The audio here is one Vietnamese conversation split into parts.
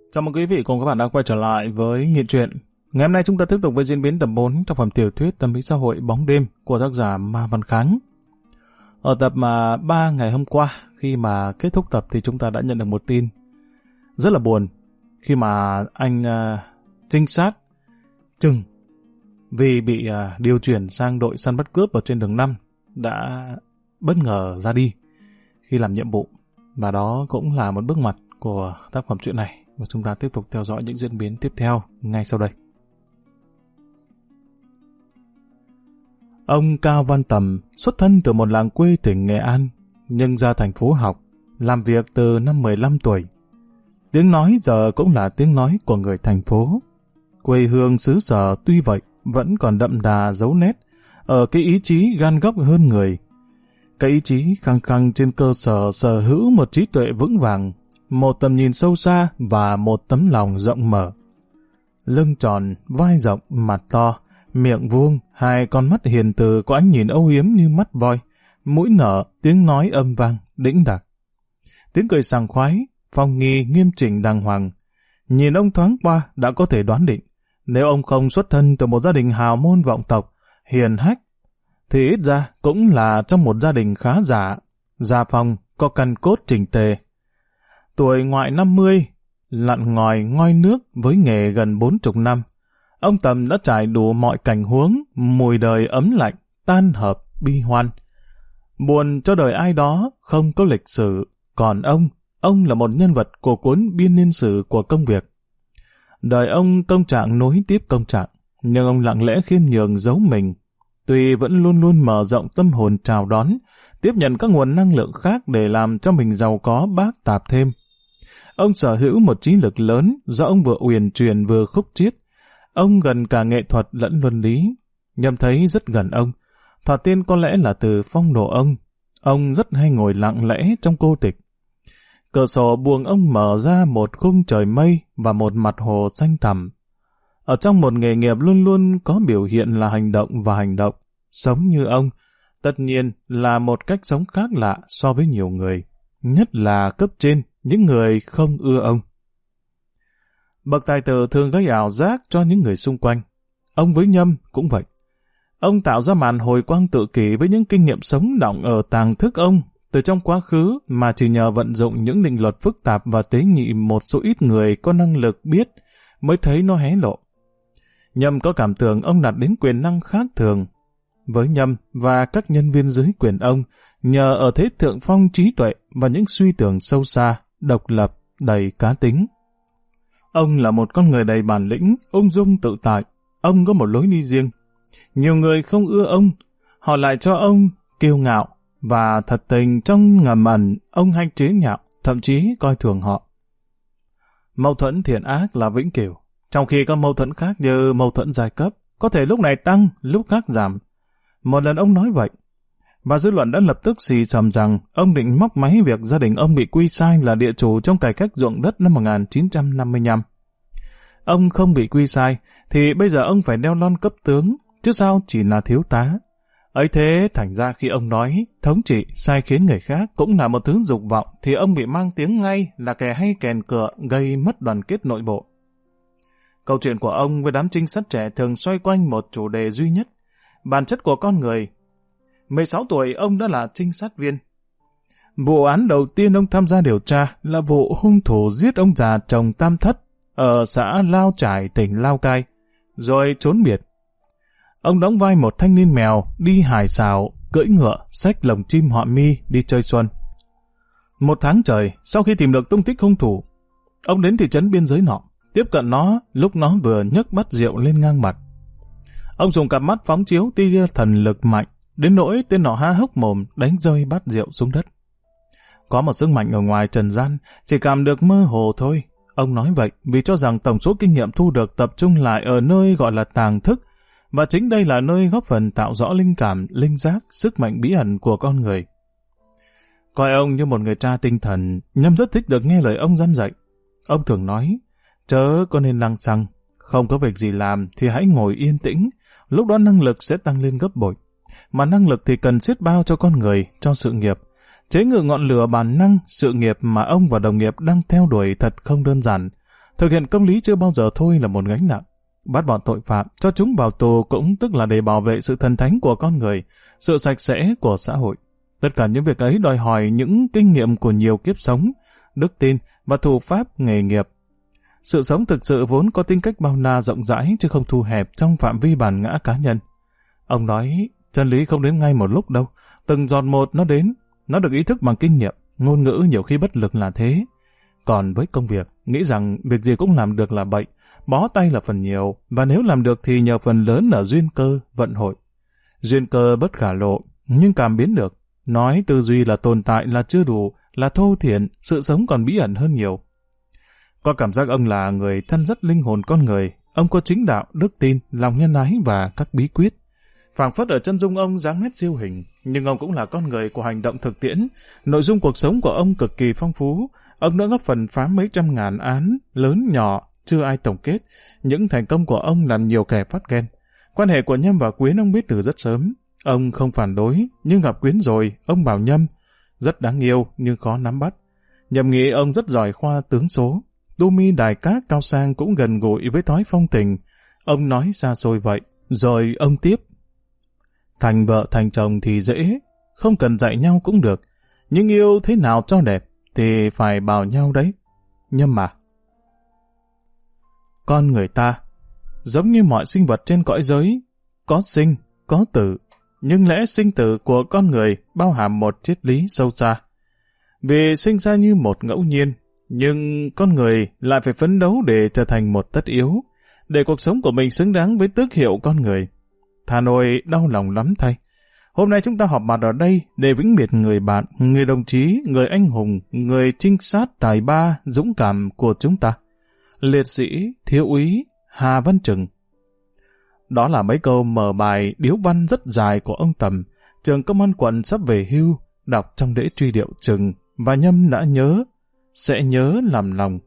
Chào mừng quý vị cùng các bạn đã quay trở lại với Nghiện Truyện. Ngày hôm nay chúng ta tiếp tục với diễn biến tập 4 tác phẩm tiểu thuyết tâm lý xã hội Bóng Đêm của tác giả Ma Văn Kháng. Ở tập 3 ngày hôm qua, khi mà kết thúc tập thì chúng ta đã nhận được một tin rất là buồn khi mà anh trinh sát Trừng vì bị điều chuyển sang đội săn bắt cướp ở trên đường 5 đã bất ngờ ra đi khi làm nhiệm vụ. Và đó cũng là một bước ngoặt của tác phẩm truyện này. Và chúng ta tiếp tục theo dõi những diễn biến tiếp theo ngay sau đây. Ông Cao Văn Tầm xuất thân từ một làng quê tỉnh Nghệ An, nhưng ra thành phố học, làm việc từ năm 15 tuổi. Tiếng nói giờ cũng là tiếng nói của người thành phố. Quê hương xứ sở tuy vậy vẫn còn đậm đà dấu nét ở cái ý chí gan góc hơn người. Cái ý chí khăng khăng trên cơ sở sở hữu một trí tuệ vững vàng, một tầm nhìn sâu xa và một tấm lòng rộng mở. Lưng tròn, vai rộng, mặt to, miệng vuông, hai con mắt hiền từ có ánh nhìn âu yếm như mắt voi, mũi nở, tiếng nói âm vang, đĩnh đạc. Tiếng cười sảng khoái, phong nghi, nghiêm chỉnh đàng hoàng. Nhìn ông thoáng qua đã có thể đoán định, nếu ông không xuất thân từ một gia đình hào môn vọng tộc, hiền hách, thì ít ra cũng là trong một gia đình khá giả, gia phong, có căn cốt chỉnh tề. Tuổi ngoại 50, lặn ngòi ngoi nước với nghề gần 40 năm. Ông Tầm đã trải đủ mọi cảnh huống, mùi đời ấm lạnh, tan hợp, bi hoan. Buồn cho đời ai đó không có lịch sử, còn ông là một nhân vật của cuốn biên niên sử của công việc. Đời ông công trạng nối tiếp công trạng, nhưng ông lặng lẽ khiêm nhường giấu mình. Tuy vẫn luôn luôn mở rộng tâm hồn chào đón, tiếp nhận các nguồn năng lượng khác để làm cho mình giàu có bác tạp thêm. Ông sở hữu một trí lực lớn do ông vừa uyển chuyển vừa khúc chiết. Ông gần cả nghệ thuật lẫn luân lý. Nhâm thấy rất gần ông. Thoạt tiên có lẽ là từ phong độ ông. Ông rất hay ngồi lặng lẽ trong cô tịch. Cửa sổ buồng ông mở ra một khung trời mây và một mặt hồ xanh thẳm. Ở trong một nghề nghiệp luôn luôn có biểu hiện là hành động và hành động. Sống như ông, tất nhiên là một cách sống khác lạ so với nhiều người. Nhất là cấp trên, những người không ưa ông. Bậc tài tử thường gây ảo giác cho những người xung quanh. Ông với Nhâm cũng vậy. Ông tạo ra màn hồi quang tự kỷ với những kinh nghiệm sống động ở tàng thức ông từ trong quá khứ mà chỉ nhờ vận dụng những định luật phức tạp và tế nhị một số ít người có năng lực biết mới thấy nó hé lộ. Nhâm có cảm tưởng ông đạt đến quyền năng khác thường. Với Nhâm và các nhân viên dưới quyền ông, nhờ ở thế thượng phong trí tuệ và những suy tưởng sâu xa, độc lập, đầy cá tính. Ông là một con người đầy bản lĩnh, ung dung tự tại. Ông có một lối đi riêng. Nhiều người không ưa ông, họ lại cho ông kiêu ngạo, và thật tình trong ngầm ẩn, ông hay chế nhạo, thậm chí coi thường họ. Mâu thuẫn thiện ác là vĩnh cửu, trong khi các mâu thuẫn khác như mâu thuẫn giai cấp, có thể lúc này tăng, lúc khác giảm. Một lần ông nói vậy, và dư luận đã lập tức xì xầm rằng ông định móc máy việc gia đình ông bị quy sai là địa chủ trong cải cách ruộng đất năm 1955. Ông không bị quy sai, thì bây giờ ông phải đeo lon cấp tướng, chứ sao chỉ là thiếu tá. Ấy thế thành ra khi ông nói thống trị sai khiến người khác cũng là một thứ dục vọng, thì ông bị mang tiếng ngay là kẻ hay kèn cựa, gây mất đoàn kết nội bộ. Câu chuyện của ông với đám trinh sát trẻ thường xoay quanh một chủ đề duy nhất: bản chất của con người. 16 tuổi ông đã là trinh sát viên. Vụ án đầu tiên ông tham gia điều tra là vụ hung thủ giết ông già chồng Tam Thất ở xã Lao Trải, tỉnh Lao Cai, rồi trốn biệt. Ông đóng vai một thanh niên mèo đi hải xảo, cưỡi ngựa, xách lồng chim họa mi đi chơi xuân. Một tháng trời sau khi tìm được tung tích hung thủ, ông đến thị trấn biên giới nọ, tiếp cận nó lúc nó vừa nhấc bát rượu lên ngang mặt. Ông dùng cặp mắt phóng chiếu tia thần lực mạnh, đến nỗi tên nọ há hốc mồm đánh rơi bát rượu xuống đất. Có một sức mạnh ở ngoài trần gian, chỉ cảm được mơ hồ thôi. Ông nói vậy vì cho rằng tổng số kinh nghiệm thu được tập trung lại ở nơi gọi là tàng thức, và chính đây là nơi góp phần tạo rõ linh cảm, linh giác, sức mạnh bí ẩn của con người. Coi ông như một người cha tinh thần, Nhâm rất thích được nghe lời ông dăn dạy. Ông thường nói, chớ có nên lăng xăng, không có việc gì làm thì hãy ngồi yên tĩnh, lúc đó năng lực sẽ tăng lên gấp bội. Mà năng lực thì cần xiết bao cho con người, cho sự nghiệp. Chế ngự ngọn lửa bản năng, sự nghiệp mà ông và đồng nghiệp đang theo đuổi thật không đơn giản. Thực hiện công lý chưa bao giờ thôi là một gánh nặng. Bắt bọn tội phạm, cho chúng vào tù cũng tức là để bảo vệ sự thần thánh của con người, sự sạch sẽ của xã hội. Tất cả những việc ấy đòi hỏi những kinh nghiệm của nhiều kiếp sống, đức tin và thủ pháp nghề nghiệp. Sự sống thực sự vốn có tính cách bao la rộng rãi chứ không thu hẹp trong phạm vi bản ngã cá nhân. Ông nói, chân lý không đến ngay một lúc đâu, từng giọt một nó đến, nó được ý thức bằng kinh nghiệm, ngôn ngữ nhiều khi bất lực là thế. Còn với công việc, nghĩ rằng việc gì cũng làm được là bậy, bó tay là phần nhiều, và nếu làm được thì nhờ phần lớn ở duyên cơ, vận hội. Duyên cơ bất khả lộ, nhưng cảm biến được. Nói tư duy là tồn tại là chưa đủ, là thô thiển, sự sống còn bí ẩn hơn nhiều. Có cảm giác ông là người chăn dắt linh hồn con người, ông có chính đạo, đức tin, lòng nhân ái và các bí quyết. Phảng phất ở chân dung ông dáng nét siêu hình, nhưng ông cũng là con người của hành động thực tiễn. Nội dung cuộc sống của ông cực kỳ phong phú. Ông đã góp phần phá mấy trăm ngàn án, lớn nhỏ, chưa ai tổng kết. Những thành công của ông làm nhiều kẻ phát ghen. Quan hệ của Nhâm và Quyến ông biết từ rất sớm. Ông không phản đối, nhưng gặp Quyến rồi, ông bảo Nhâm. Rất đáng yêu, nhưng khó nắm bắt. Nhâm nghĩ ông rất giỏi khoa tướng số. Tu mi đài cát cao sang cũng gần gũi với thói phong tình. Ông nói xa xôi vậy, rồi ông tiếp. Thành vợ thành chồng thì dễ, không cần dạy nhau cũng được. Nhưng yêu thế nào cho đẹp thì phải bảo nhau đấy. Nhâm mà. Con người ta, giống như mọi sinh vật trên cõi giới, có sinh, có tử. Nhưng lẽ sinh tử của con người bao hàm một triết lý sâu xa. Vì sinh ra như một ngẫu nhiên, nhưng con người lại phải phấn đấu để trở thành một tất yếu, để cuộc sống của mình xứng đáng với tước hiệu con người. Thà nội đau lòng lắm thay. Hôm nay chúng ta họp mặt ở đây để vĩnh biệt người bạn, người đồng chí, người anh hùng, người trinh sát tài ba, dũng cảm của chúng ta. Liệt sĩ, thiếu úy, Hà Văn Trừng. Đó là mấy câu mở bài điếu văn rất dài của ông Tầm, trường công an quận sắp về hưu, đọc trong lễ truy điệu Trừng, và Nhâm đã nhớ, sẽ nhớ làm lòng.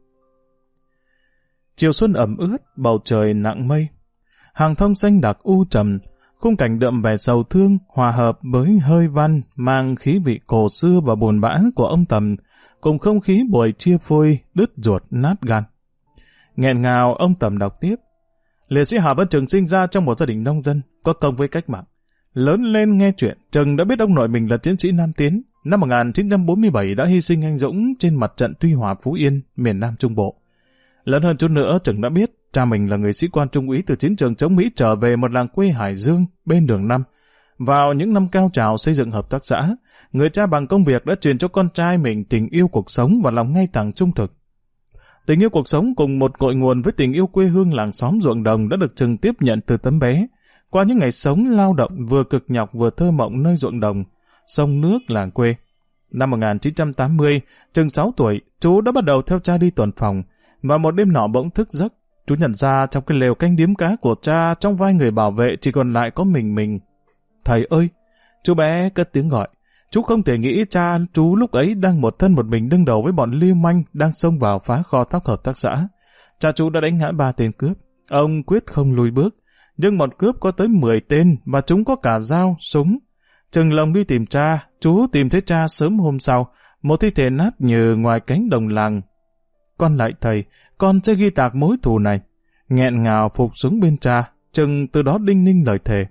Chiều xuân ẩm ướt, bầu trời nặng mây. Hàng thông xanh đặc u trầm, khung cảnh đượm vẻ sầu thương hòa hợp với hơi văn mang khí vị cổ xưa và buồn bã của ông Tầm, cùng không khí buổi chia phôi, đứt ruột nát gan. Nghẹn ngào ông Tầm đọc tiếp. Liệt sĩ Hà Văn Trừng sinh ra trong một gia đình nông dân, có công với cách mạng. Lớn lên nghe chuyện, Trừng đã biết ông nội mình là chiến sĩ Nam Tiến. Năm 1947 đã hy sinh anh dũng trên mặt trận Tuy Hòa Phú Yên, miền Nam Trung Bộ. Lớn hơn chút nữa, Trừng đã biết cha mình là người sĩ quan trung úy từ chiến trường chống Mỹ trở về một làng quê Hải Dương bên đường 5. Vào những năm cao trào xây dựng hợp tác xã, người cha bằng công việc đã truyền cho con trai mình tình yêu cuộc sống và lòng ngay thẳng trung thực. Tình yêu cuộc sống cùng một cội nguồn với tình yêu quê hương làng xóm ruộng đồng đã được Trừng tiếp nhận từ tấm bé. Qua những ngày sống lao động vừa cực nhọc vừa thơ mộng nơi ruộng đồng, sông nước làng quê. Năm 1980, Trừng 6 tuổi, chú đã bắt đầu theo cha đi tuần phòng, và một đêm nọ bỗng thức giấc, chú nhận ra trong cái lều canh điếm cá của cha trong vai người bảo vệ chỉ còn lại có mình. Thầy ơi! Chú bé cất tiếng gọi. Chú không thể nghĩ cha chú lúc ấy đang một thân một mình đương đầu với bọn lưu manh đang xông vào phá kho thóc hợp tác xã. Cha chú đã đánh ngã 3 tên cướp. Ông quyết không lùi bước. Nhưng bọn cướp có tới 10 tên và chúng có cả dao, súng. Trừng lòng đi tìm cha, chú tìm thấy cha sớm hôm sau, một thi thể nát nhừ ngoài cánh đồng làng. Con lại thầy, con sẽ ghi tạc mối thù này. Nghẹn ngào phục xuống bên cha, Trừng từ đó đinh ninh lời thề.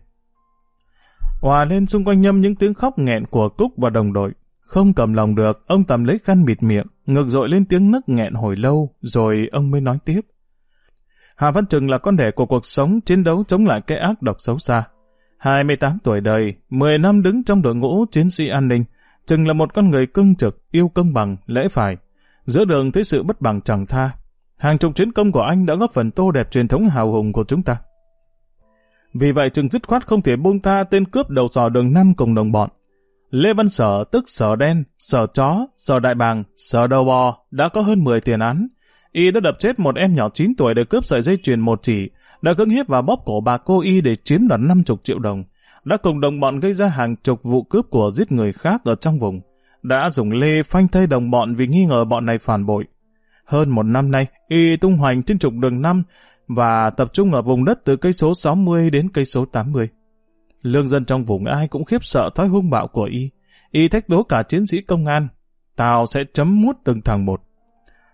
Hòa lên xung quanh Nhâm những tiếng khóc nghẹn của Cúc và đồng đội. Không cầm lòng được, ông Tầm lấy khăn bịt miệng, ngược dội lên tiếng nấc nghẹn hồi lâu, rồi ông mới nói tiếp. Hà Văn Trừng là con đẻ của cuộc sống chiến đấu chống lại cái ác độc xấu xa. 28 tuổi đời, 10 năm đứng trong đội ngũ chiến sĩ an ninh, Trừng là một con người cương trực, yêu công bằng, lẽ phải. Giữa đường thấy sự bất bằng chẳng tha. Hàng chục chiến công của anh đã góp phần tô đẹp truyền thống hào hùng của chúng ta. Vì vậy Trừng dứt khoát không thể buông tha tên cướp đầu sò đường 5 cùng đồng bọn. Lê Văn Sở tức Sở Đen, Sở Chó, Sở Đại Bàng, Sở Đầu Bò đã có hơn 10 tiền án. Y đã đập chết một em nhỏ 9 tuổi để cướp sợi dây chuyền 1 chỉ, đã cưỡng hiếp và bóp cổ bà cô Y để chiếm đoạt 50 triệu đồng, đã cùng đồng bọn gây ra hàng chục vụ cướp của giết người khác ở trong vùng, đã dùng lê phanh thây đồng bọn vì nghi ngờ bọn này phản bội. Hơn 1 năm nay, Y tung hoành trên trục đường 5 và tập trung ở vùng đất từ cây số 60 đến cây số 80. Lương dân trong vùng ai cũng khiếp sợ thói hung bạo của Y. Y thách đố cả chiến sĩ công an. Tào sẽ chấm mút từng thằng một.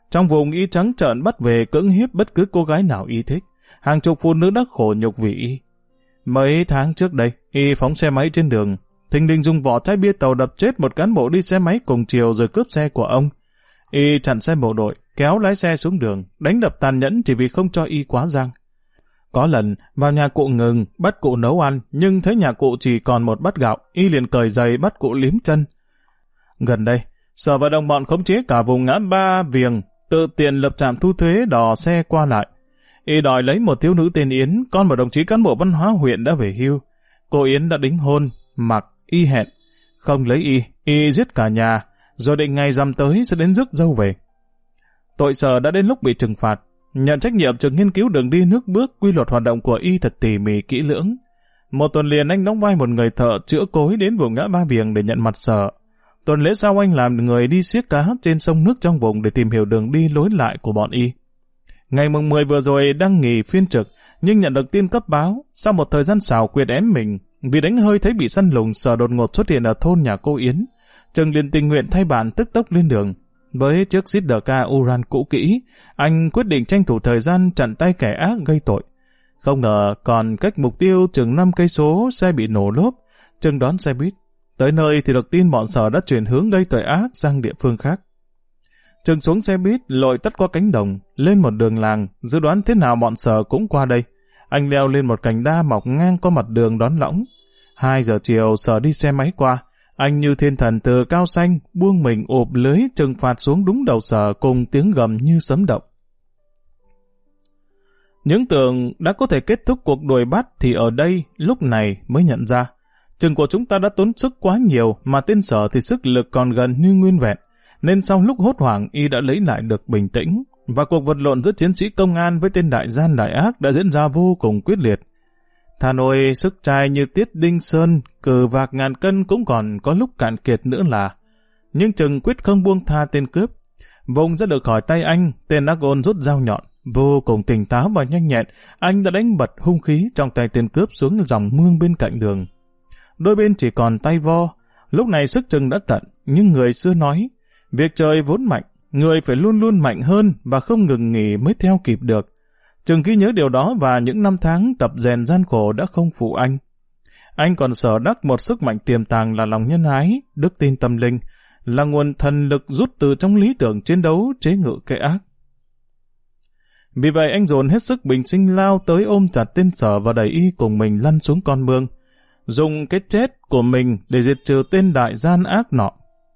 Trong vùng y trắng trợn bắt về cưỡng hiếp bất cứ cô gái nào y thích. Hàng chục phụ nữ đã khổ nhục vì y. Mấy tháng trước đây, y phóng xe máy trên đường, thình lình dùng vỏ chai bia tàu đập chết một cán bộ đi xe máy cùng chiều rồi cướp xe của ông. Y chặn xe bộ đội, kéo lái xe xuống đường, đánh đập tàn nhẫn chỉ vì không cho y quá giang. Có lần, vào nhà cụ Ngừng, bắt cụ nấu ăn, nhưng thấy nhà cụ chỉ còn một bát gạo, y liền cởi giày bắt cụ liếm chân. Gần đây, Sở và đồng bọn khống chế cả vùng ngã ba Viềng, tự tiện lập trạm thu thuế đò xe qua lại. Y đòi lấy một thiếu nữ tên Yến, con một đồng chí cán bộ văn hóa huyện đã về hưu. Cô Yến đã đính hôn, mặc, y hẹn. Không lấy y giết cả nhà, rồi định ngày rằm tới sẽ đến rước dâu về. Tội Sở đã đến lúc bị trừng phạt. Nhận trách nhiệm trường nghiên cứu đường đi nước bước, quy luật hoạt động của y thật tỉ mỉ kỹ lưỡng. Một tuần liền anh đóng vai một người thợ chữa cối đến vùng ngã ba Viềng để nhận mặt Sở. Tuần lễ sau anh làm người đi xiếc cá trên sông nước trong vùng để tìm hiểu đường đi lối lại của bọn y. Ngày mùng 10 vừa rồi đang nghỉ phiên trực, nhưng nhận được tin cấp báo, sau một thời gian xảo quyệt ém mình, vì đánh hơi thấy bị săn lùng, Sở đột ngột xuất hiện ở thôn nhà cô Yến. Trừng liền tình nguyện thay bạn tức tốc lên đường. Với chiếc Sidecar Uran cũ kỹ, anh quyết định tranh thủ thời gian chặn tay kẻ ác gây tội. Không ngờ còn cách mục tiêu chừng 5 cây số, xe bị nổ lốp. Trừng đón xe buýt. Tới nơi thì được tin bọn Sở đã chuyển hướng gây tội ác sang địa phương khác. Trừng xuống xe buýt, lội tất qua cánh đồng, lên một đường làng, dự đoán thế nào bọn Sở cũng qua đây. Anh leo lên một cành đa mọc ngang qua mặt đường đón lõng. 2 giờ chiều Sở đi xe máy qua. Anh như thiên thần từ cao xanh, buông mình ụp lưới trừng phạt xuống đúng đầu Sở cùng tiếng gầm như sấm động. Những tưởng đã có thể kết thúc cuộc đuổi bắt thì ở đây lúc này mới nhận ra. Trừng của chúng ta đã tốn sức quá nhiều mà tên Sở thì sức lực còn gần như nguyên vẹn. Nên sau lúc hốt hoảng y đã lấy lại được bình tĩnh và cuộc vật lộn giữa chiến sĩ công an với tên đại gian đại ác đã diễn ra vô cùng quyết liệt. Thà nồi sức trai như Tiết Đinh Sơn, cừ vạc ngàn cân cũng còn có lúc cạn kiệt nữa là. Nhưng Trừng quyết không buông tha tên cướp. Vùng ra được khỏi tay anh, tên ác ôn rút dao nhọn, vô cùng tỉnh táo và nhanh nhẹn, anh đã đánh bật hung khí trong tay tên cướp xuống dòng mương bên cạnh đường. Đôi bên chỉ còn tay vo, lúc này sức Trừng đã tận, nhưng người xưa nói, việc trời vốn mạnh, người phải luôn luôn mạnh hơn và không ngừng nghỉ mới theo kịp được. Trừng ghi nhớ điều đó và những năm tháng tập rèn gian khổ đã không phụ anh. Anh còn sở đắc một sức mạnh tiềm tàng là lòng nhân ái, đức tin tâm linh, là nguồn thần lực rút từ trong lý tưởng chiến đấu chế ngự kẻ ác. Vì vậy anh dồn hết sức bình sinh lao tới ôm chặt tên Sở và đẩy y cùng mình lăn xuống con mương, dùng cái chết của mình để diệt trừ tên đại gian ác nọ.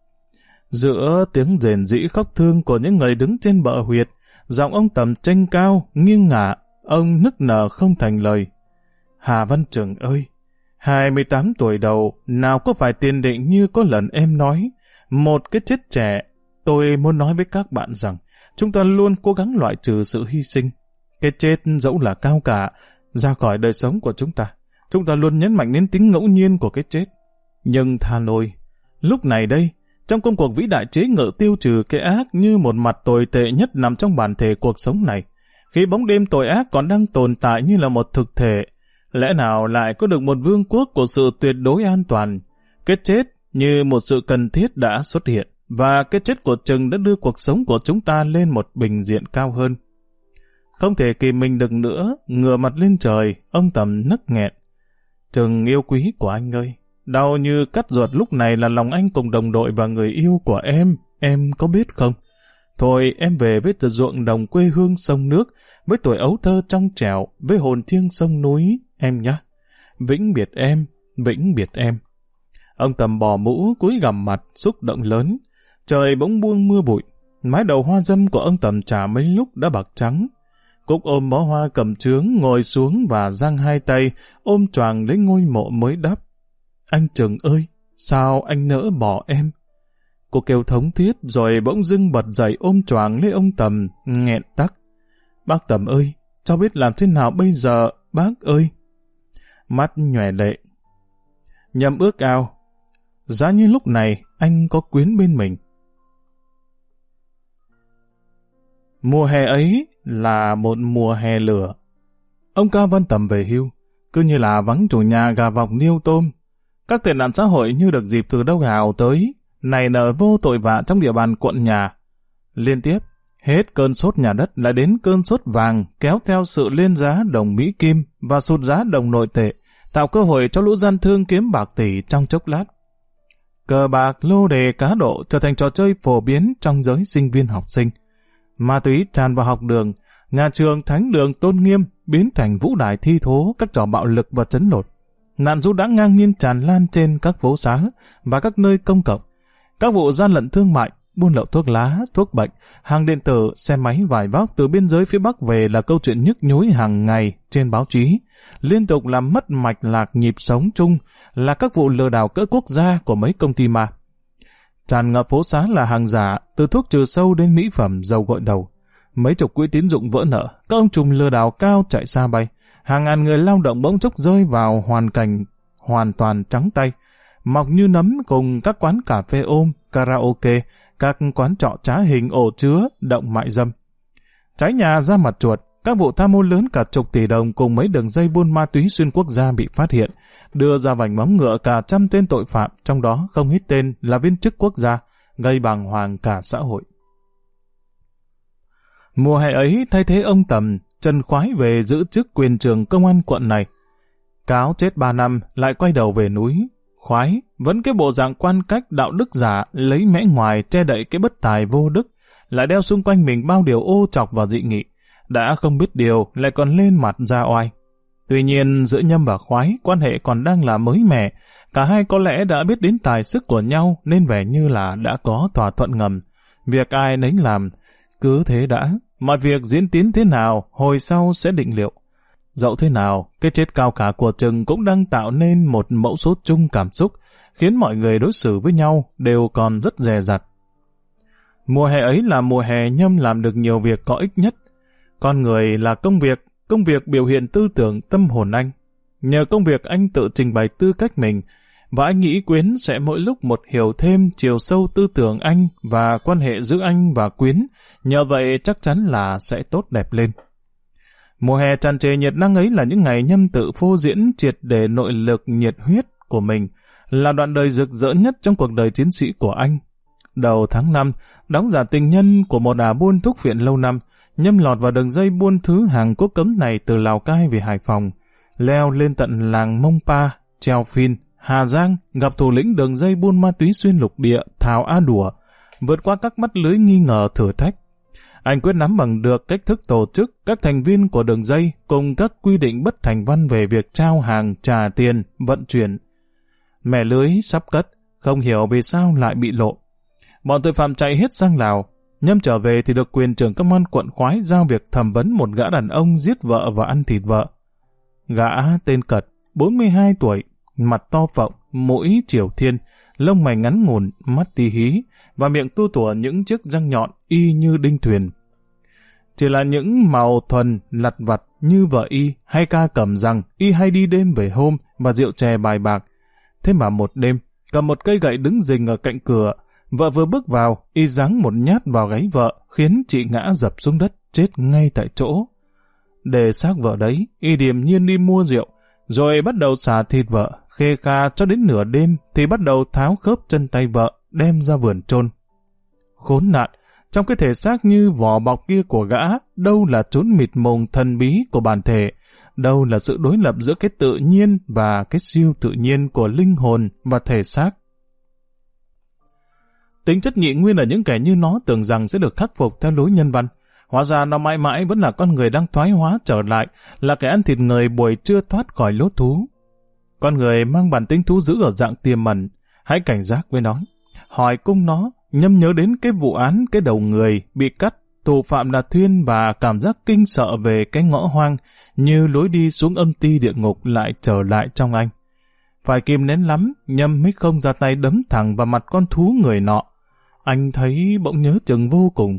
Giữa tiếng rền rĩ khóc thương của những người đứng trên bờ huyệt, giọng ông Tầm tranh cao, nghiêng ngả, ông nức nở không thành lời. Hà Văn Trừng ơi, 28 tuổi đầu, nào có phải tiền định như có lần em nói, một cái chết trẻ. Tôi muốn nói với các bạn rằng, chúng ta luôn cố gắng loại trừ sự hy sinh. Cái chết dẫu là cao cả, ra khỏi đời sống của chúng ta luôn nhấn mạnh đến tính ngẫu nhiên của cái chết. Nhưng tha lôi, lúc này đây, trong công cuộc vĩ đại chế ngự tiêu trừ cái ác như một mặt tồi tệ nhất nằm trong bản thể cuộc sống này, khi bóng đêm tội ác còn đang tồn tại như là một thực thể, lẽ nào lại có được một vương quốc của sự tuyệt đối an toàn? Cái chết như một sự cần thiết đã xuất hiện, và cái chết của Trừng đã đưa cuộc sống của chúng ta lên một bình diện cao hơn. Không thể kìm mình được nữa, ngửa mặt lên trời, ông Tầm nức nghẹn. Trừng yêu quý của anh ơi, đau như cắt ruột lúc này là lòng anh cùng đồng đội và người yêu của em có biết không? Thôi em về với ruộng đồng quê hương sông nước, với tuổi ấu thơ trong trẻo, với hồn thiêng sông núi, em nhé. Vĩnh biệt em, vĩnh biệt em. Ông Tầm bỏ mũ, cúi gằm mặt, xúc động lớn. Trời bỗng buông mưa bụi, mái đầu hoa dâm của ông Tầm chả mấy lúc đã bạc trắng. Cúc ôm bó hoa cầm chướng, ngồi xuống và giang hai tay, ôm choàng lấy ngôi mộ mới đắp. Anh Trừng ơi, sao anh nỡ bỏ em? Cô kêu thống thiết rồi bỗng dưng bật dậy ôm choàng lấy ông Tầm, nghẹn tắc. Bác Tầm ơi, cháu biết làm thế nào bây giờ, bác ơi? Mắt nhòe lệ. Nhầm ước ao. Giá như lúc này anh có Quyến bên mình. Mùa hè ấy là một mùa hè lửa. Ông Cao Văn Tầm về hưu, cứ như là vắng chủ nhà gà vọc niêu tôm. Các tệ nạn xã hội như được dịp từ đâu gào tới, này nở vô tội vạ trong địa bàn quận nhà. Liên tiếp, Hết cơn sốt nhà đất lại đến cơn sốt vàng kéo theo sự lên giá đồng Mỹ Kim và sụt giá đồng nội tệ, tạo cơ hội cho lũ gian thương kiếm bạc tỷ trong chốc lát. Cờ bạc, lô đề, cá độ trở thành trò chơi phổ biến trong giới sinh viên học sinh. Ma túy tràn vào học đường, nhà trường thánh đường tôn nghiêm biến thành vũ đài thi thố các trò bạo lực và trấn lột. Nạn du đãng ngang nhiên tràn lan trên các phố xá và các nơi công cộng. Các vụ gian lận thương mại, buôn lậu thuốc lá, thuốc bệnh, hàng điện tử, xe máy vải vóc từ biên giới phía Bắc về là câu chuyện nhức nhối hàng ngày trên báo chí, liên tục làm mất mạch lạc nhịp sống chung, là các vụ lừa đảo cỡ quốc gia của mấy công ty ma. Tràn ngập phố xá là hàng giả, từ thuốc trừ sâu đến mỹ phẩm, dầu gội đầu. Mấy chục quỹ tín dụng vỡ nợ, các ông trùm lừa đảo cao chạy xa bay, hàng ngàn người lao động bỗng chốc rơi vào hoàn cảnh hoàn toàn trắng tay, mọc như nấm cùng các quán cà phê ôm, karaoke, các quán trọ trá hình ổ chứa, động mại dâm. Trái nhà ra mặt chuột, các vụ tham mô lớn cả chục tỷ đồng cùng mấy đường dây buôn ma túy xuyên quốc gia bị phát hiện, đưa ra vành móng ngựa cả trăm tên tội phạm, trong đó không ít tên là viên chức quốc gia, gây bàng hoàng cả xã hội. Mùa hè ấy thay thế ông Tầm, Trần Khoái về giữ chức quyền trưởng công an quận này. Cáo chết 3 năm lại quay đầu về núi. Khoái vẫn cái bộ dạng quan cách đạo đức giả, lấy mẽ ngoài che đậy cái bất tài vô đức, lại đeo xung quanh mình bao điều ô chọc và dị nghị. Đã không biết điều lại còn lên mặt ra oai. Tuy nhiên giữa Nhâm và Khoái quan hệ còn đang là mới mẻ, cả hai có lẽ đã biết đến tài sức của nhau nên vẻ như là đã có thỏa thuận ngầm. Việc ai nấy làm, cứ thế đã, mọi việc diễn tiến thế nào hồi sau sẽ định liệu. Dẫu thế nào, cái chết cao cả của Trừng cũng đang tạo nên một mẫu số chung cảm xúc, khiến mọi người đối xử với nhau đều còn rất dè dặt. Mùa hè ấy là mùa hè Nhâm làm được nhiều việc có ích nhất. Con người là công việc biểu hiện tư tưởng tâm hồn anh. Nhờ công việc anh tự trình bày tư cách mình, và anh nghĩ Quyến sẽ mỗi lúc một hiểu thêm chiều sâu tư tưởng anh và quan hệ giữa anh và Quyến, nhờ vậy chắc chắn là sẽ tốt đẹp lên. Mùa hè tràn trề nhiệt nắng ấy là những ngày Nhâm tự phô diễn triệt để nội lực nhiệt huyết của mình, là đoạn đời rực rỡ nhất trong cuộc đời chiến sĩ của anh. Đầu tháng 5, đóng giả tình nhân của một buôn thuốc phiện lâu năm, Nhâm lọt vào đường dây buôn thứ hàng quốc cấm này từ Lào Cai về Hải Phòng, leo lên tận làng Mông Pa, Treo Phin, Hà Giang, gặp thủ lĩnh đường dây buôn ma túy xuyên lục địa Thảo A Đùa, vượt qua các mắt lưới nghi ngờ thử thách. Anh quyết nắm bằng được cách thức tổ chức các thành viên của đường dây cùng các quy định bất thành văn về việc trao hàng, trả tiền, vận chuyển. Mẻ lưới sắp cất, không hiểu vì sao lại bị lộ. Bọn tội phạm chạy hết sang Lào. Nhâm trở về thì được quyền trưởng công an quận Khoái giao việc thẩm vấn một gã đàn ông giết vợ và ăn thịt vợ. Gã tên Cật, 42 tuổi, mặt to phộng, mũi triều thiên, lông mày ngắn ngủn, mắt tí hí và miệng tua tủa những chiếc răng nhọn y như đinh thuyền. Chỉ là những màu thuần lặt vặt như vợ y hay ca cầm rằng y hay đi đêm về hôm và rượu chè bài bạc. Thế mà một đêm, cầm một cây gậy đứng rình ở cạnh cửa, vợ vừa bước vào, y giáng một nhát vào gáy vợ, khiến chị ngã dập xuống đất, chết ngay tại chỗ. Để xác vợ đấy, y điềm nhiên đi mua rượu, rồi bắt đầu xả thịt vợ, khê kha cho đến nửa đêm thì bắt đầu tháo khớp chân tay vợ, đem ra vườn chôn. Khốn nạn, trong cái thể xác như vỏ bọc kia của gã, đâu là chốn mịt mùng thần bí của bản thể, đâu là sự đối lập giữa cái tự nhiên và cái siêu tự nhiên của linh hồn và thể xác. Tính chất nhị nguyên ở những kẻ như nó tưởng rằng sẽ được khắc phục theo lối nhân văn. Hóa ra nó mãi mãi vẫn là con người đang thoái hóa trở lại, là kẻ ăn thịt người buổi trưa thoát khỏi lốt thú. Con người mang bản tính thú dữ ở dạng tiềm ẩn, hãy cảnh giác với nó. Hỏi cung nó, Nhâm nhớ đến cái vụ án cái đầu người bị cắt, thủ phạm là Thuyên và cảm giác kinh sợ về cái ngõ hoang, như lối đi xuống âm ti địa ngục lại trở lại trong anh. Phải kìm nén lắm, Nhâm mới không ra tay đấm thẳng vào mặt con thú người nọ. Anh thấy bỗng nhớ chừng vô cùng.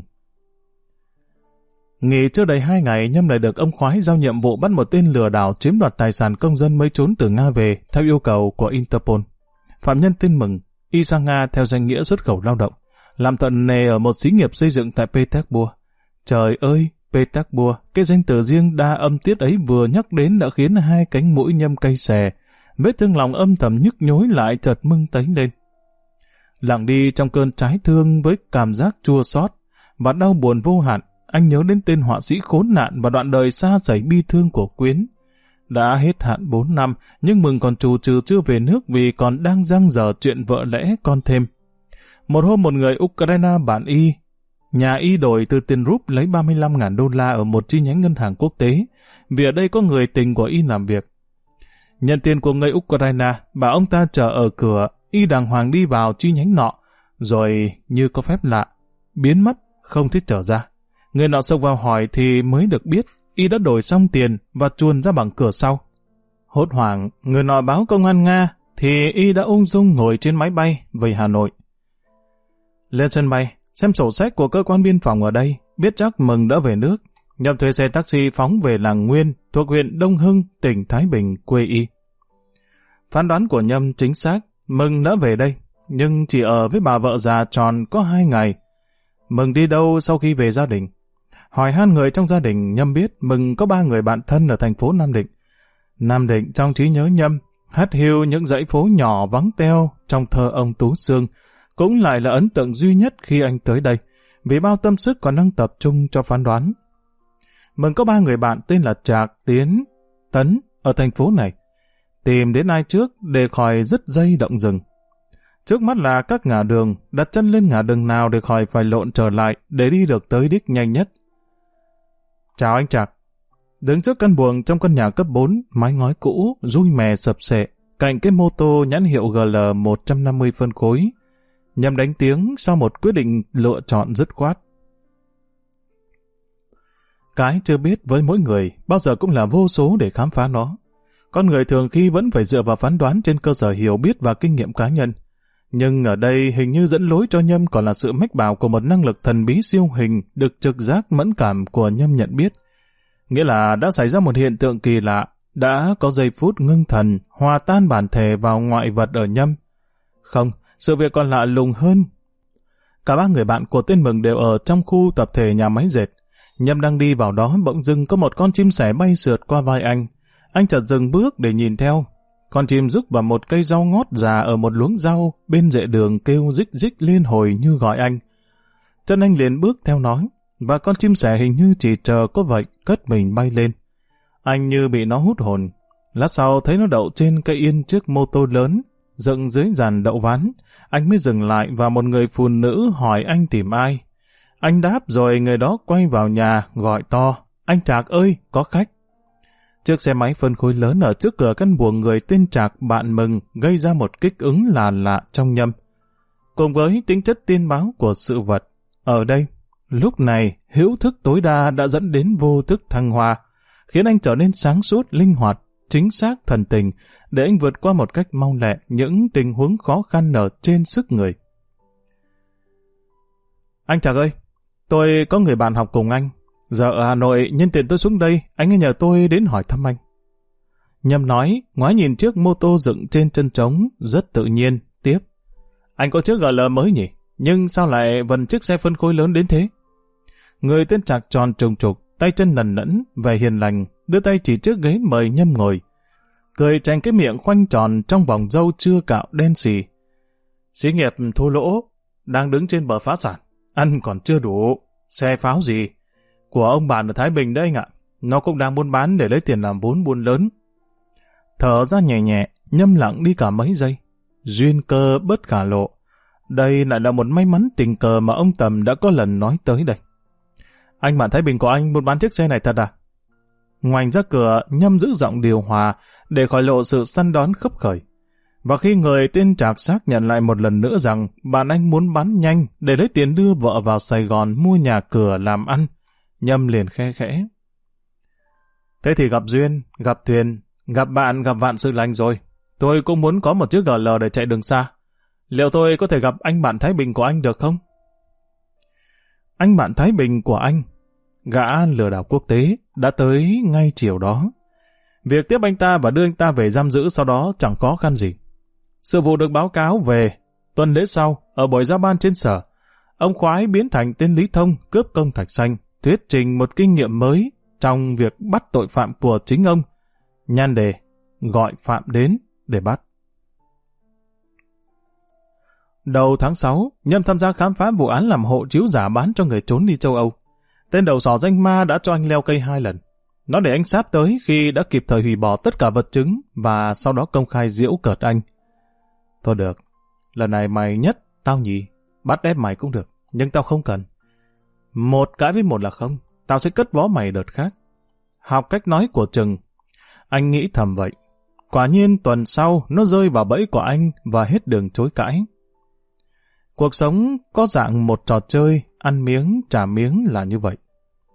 Nghỉ chưa đầy 2 ngày, Nhâm lại được ông Khoái giao nhiệm vụ bắt một tên lừa đảo chiếm đoạt tài sản công dân mới trốn từ Nga về theo yêu cầu của Interpol. Phạm nhân tên Mừng, y sang Nga theo danh nghĩa xuất khẩu lao động, làm thợ nề ở một xí nghiệp xây dựng tại Petersburg. Trời ơi, Petersburg, cái danh từ riêng đa âm tiết ấy vừa nhắc đến đã khiến hai cánh mũi Nhâm cay xè, vết thương lòng âm thầm nhức nhối lại chợt mưng tấy lên. Lặng đi trong cơn trái thương với cảm giác chua xót, và đau buồn vô hạn. Anh nhớ đến tên họa sĩ khốn nạn và đoạn đời xa xỉ bi thương của Quyến. Đã hết hạn 4 năm, nhưng Mừng còn trù trừ chưa về nước vì còn đang dang dở chuyện vợ lẽ con thêm. Một hôm một người Ukraine bạn Y, nhà Y đổi từ tiền rúp lấy 35.000 đô la ở một chi nhánh ngân hàng quốc tế, vì ở đây có người tình của Y làm việc. Nhận tiền của người Ukraine, bảo ông ta chờ ở cửa, Y đàng hoàng đi vào chi nhánh nọ, rồi như có phép lạ, biến mất, không thích trở ra. Người nọ xông vào hỏi thì mới được biết, Y đã đổi xong tiền và chuồn ra bằng cửa sau. Hốt hoảng, người nọ báo công an Nga, thì Y đã ung dung ngồi trên máy bay về Hà Nội. Lên sân bay, xem sổ sách của cơ quan biên phòng ở đây, biết chắc Mừng đã về nước. Nhậm thuê xe taxi phóng về làng Nguyên, thuộc huyện Đông Hưng, tỉnh Thái Bình, quê Y. Phán đoán của Nhâm chính xác, Mừng đã về đây, nhưng chỉ ở với bà vợ già tròn có 2 ngày. Mừng đi đâu sau khi về gia đình? Hỏi han người trong gia đình, Nhâm biết Mừng có 3 người bạn thân ở thành phố Nam Định. Nam Định trong trí nhớ Nhâm, hắt hiu những dãy phố nhỏ vắng teo trong thơ ông Tú Xương, cũng lại là ấn tượng duy nhất khi anh tới đây, vì bao tâm sức còn đang tập trung cho phán đoán. Mừng có 3 người bạn tên là Trạc, Tiến, Tấn ở thành phố này. Tìm đến ai trước để khỏi dứt dây động rừng. Trước mắt là các ngả đường, đặt chân lên ngả đường nào để khỏi phải lộn trở lại để đi được tới đích nhanh nhất. Chào anh Trạc. Đứng trước căn buồng trong căn nhà cấp 4, mái ngói cũ, rui mè sập sệ, cạnh cái mô tô nhãn hiệu GL 150 phân khối. Nhâm đánh tiếng sau một quyết định lựa chọn dứt khoát. Cái chưa biết với mỗi người bao giờ cũng là vô số để khám phá nó. Con người thường khi vẫn phải dựa vào phán đoán trên cơ sở hiểu biết và kinh nghiệm cá nhân. Nhưng ở đây hình như dẫn lối cho Nhâm còn là sự mách bảo của một năng lực thần bí siêu hình được trực giác mẫn cảm của Nhâm nhận biết. Nghĩa là đã xảy ra một hiện tượng kỳ lạ, đã có giây phút ngưng thần, hòa tan bản thể vào ngoại vật ở Nhâm. Không, sự việc còn lạ lùng hơn. Cả 3 người bạn của tên Mừng đều ở trong khu tập thể nhà máy dệt. Nhâm đang đi vào đó bỗng dưng có một con chim sẻ bay sượt qua vai anh. Anh chợt dừng bước để nhìn theo. Con chim rúc vào một cây rau ngót già ở một luống rau bên rễ đường kêu rích rích liên hồi như gọi anh. Chân anh liền bước theo nói, và con chim sẻ hình như chỉ chờ có vậy cất mình bay lên. Anh như bị nó hút hồn. Lát sau thấy nó đậu trên cây yên chiếc mô tô lớn, dựng dưới dàn đậu ván. Anh mới dừng lại và một người phụ nữ hỏi anh tìm ai. Anh đáp rồi người đó quay vào nhà gọi to, anh Trạc ơi, có khách. Chiếc xe máy phân khối lớn ở trước cửa căn buồng người tên Trạc bạn Mừng gây ra một kích ứng là lạ trong Nhâm. Cùng với tính chất tiên báo của sự vật, ở đây, lúc này hữu thức tối đa đã dẫn đến vô thức thăng hoa, khiến anh trở nên sáng suốt, linh hoạt, chính xác thần tình, để anh vượt qua một cách mau lẹ những tình huống khó khăn ở trên sức người. Anh Trạc ơi, tôi có người bạn học cùng anh. Giờ ở Hà Nội, nhân tiện tôi xuống đây, anh ấy nhờ tôi đến hỏi thăm anh. Nhâm nói, ngoái nhìn chiếc mô tô dựng trên chân trống, rất tự nhiên, tiếp. Anh có chiếc GL mới nhỉ? Nhưng sao lại vần chiếc xe phân khối lớn đến thế? Người tên Trạc tròn trùng trục, tay chân lẩn lẫn, vẻ hiền lành, đưa tay chỉ trước ghế mời Nhâm ngồi. Cười trành cái miệng khoanh tròn trong vòng râu chưa cạo đen xì. Xí nghiệp thua lỗ, đang đứng trên bờ phá sản, ăn còn chưa đủ, xe pháo gì? Của ông bạn ở Thái Bình đấy anh ạ, nó cũng đang buôn bán để lấy tiền làm vốn buôn lớn. Thở ra nhẹ nhẹ, Nhâm lặng đi cả mấy giây. Duyên cơ bất khả lộ. Đây lại là một may mắn tình cờ mà ông Tầm đã có lần nói tới đây. Anh bạn Thái Bình của anh muốn bán chiếc xe này thật à? Ngoảnh ra cửa, Nhâm giữ giọng điều hòa để khỏi lộ sự săn đón khấp khởi. Và khi người tên Trạc xác nhận lại một lần nữa rằng bạn anh muốn bán nhanh để lấy tiền đưa vợ vào Sài Gòn mua nhà cửa làm ăn, Nhâm liền khe khẽ. Thế thì gặp duyên, gặp thuyền, gặp bạn, gặp vạn sự lành rồi. Tôi cũng muốn có một chiếc GL để chạy đường xa. Liệu tôi có thể gặp anh bạn Thái Bình của anh được không? Anh bạn Thái Bình của anh, gã lừa đảo quốc tế, đã tới ngay chiều đó. Việc tiếp anh ta và đưa anh ta về giam giữ sau đó chẳng khó khăn gì. Sự vụ được báo cáo về. Tuần lễ sau, ở buổi giao ban trên sở, ông Khoái biến thành tên Lý Thông cướp công Thạch Xanh, thuyết trình một kinh nghiệm mới trong việc bắt tội phạm của chính ông. Nhan đề, gọi Phạm đến để bắt. Đầu tháng 6, Nhâm tham gia khám phá vụ án làm hộ chiếu giả bán cho người trốn đi châu Âu. Tên đầu sỏ danh ma đã cho anh leo cây 2 lần. Nó để anh sáp tới khi đã kịp thời hủy bỏ tất cả vật chứng và sau đó công khai giễu cợt anh. Thôi được, lần này mày nhất, tao nhì, bắt ép mày cũng được, nhưng tao không cần. Một cãi với một là không, tao sẽ cất vó mày đợt khác. Học cách nói của Trừng. Anh nghĩ thầm vậy. Quả nhiên tuần sau nó rơi vào bẫy của anh và hết đường chối cãi. Cuộc sống có dạng một trò chơi, ăn miếng, trả miếng là như vậy.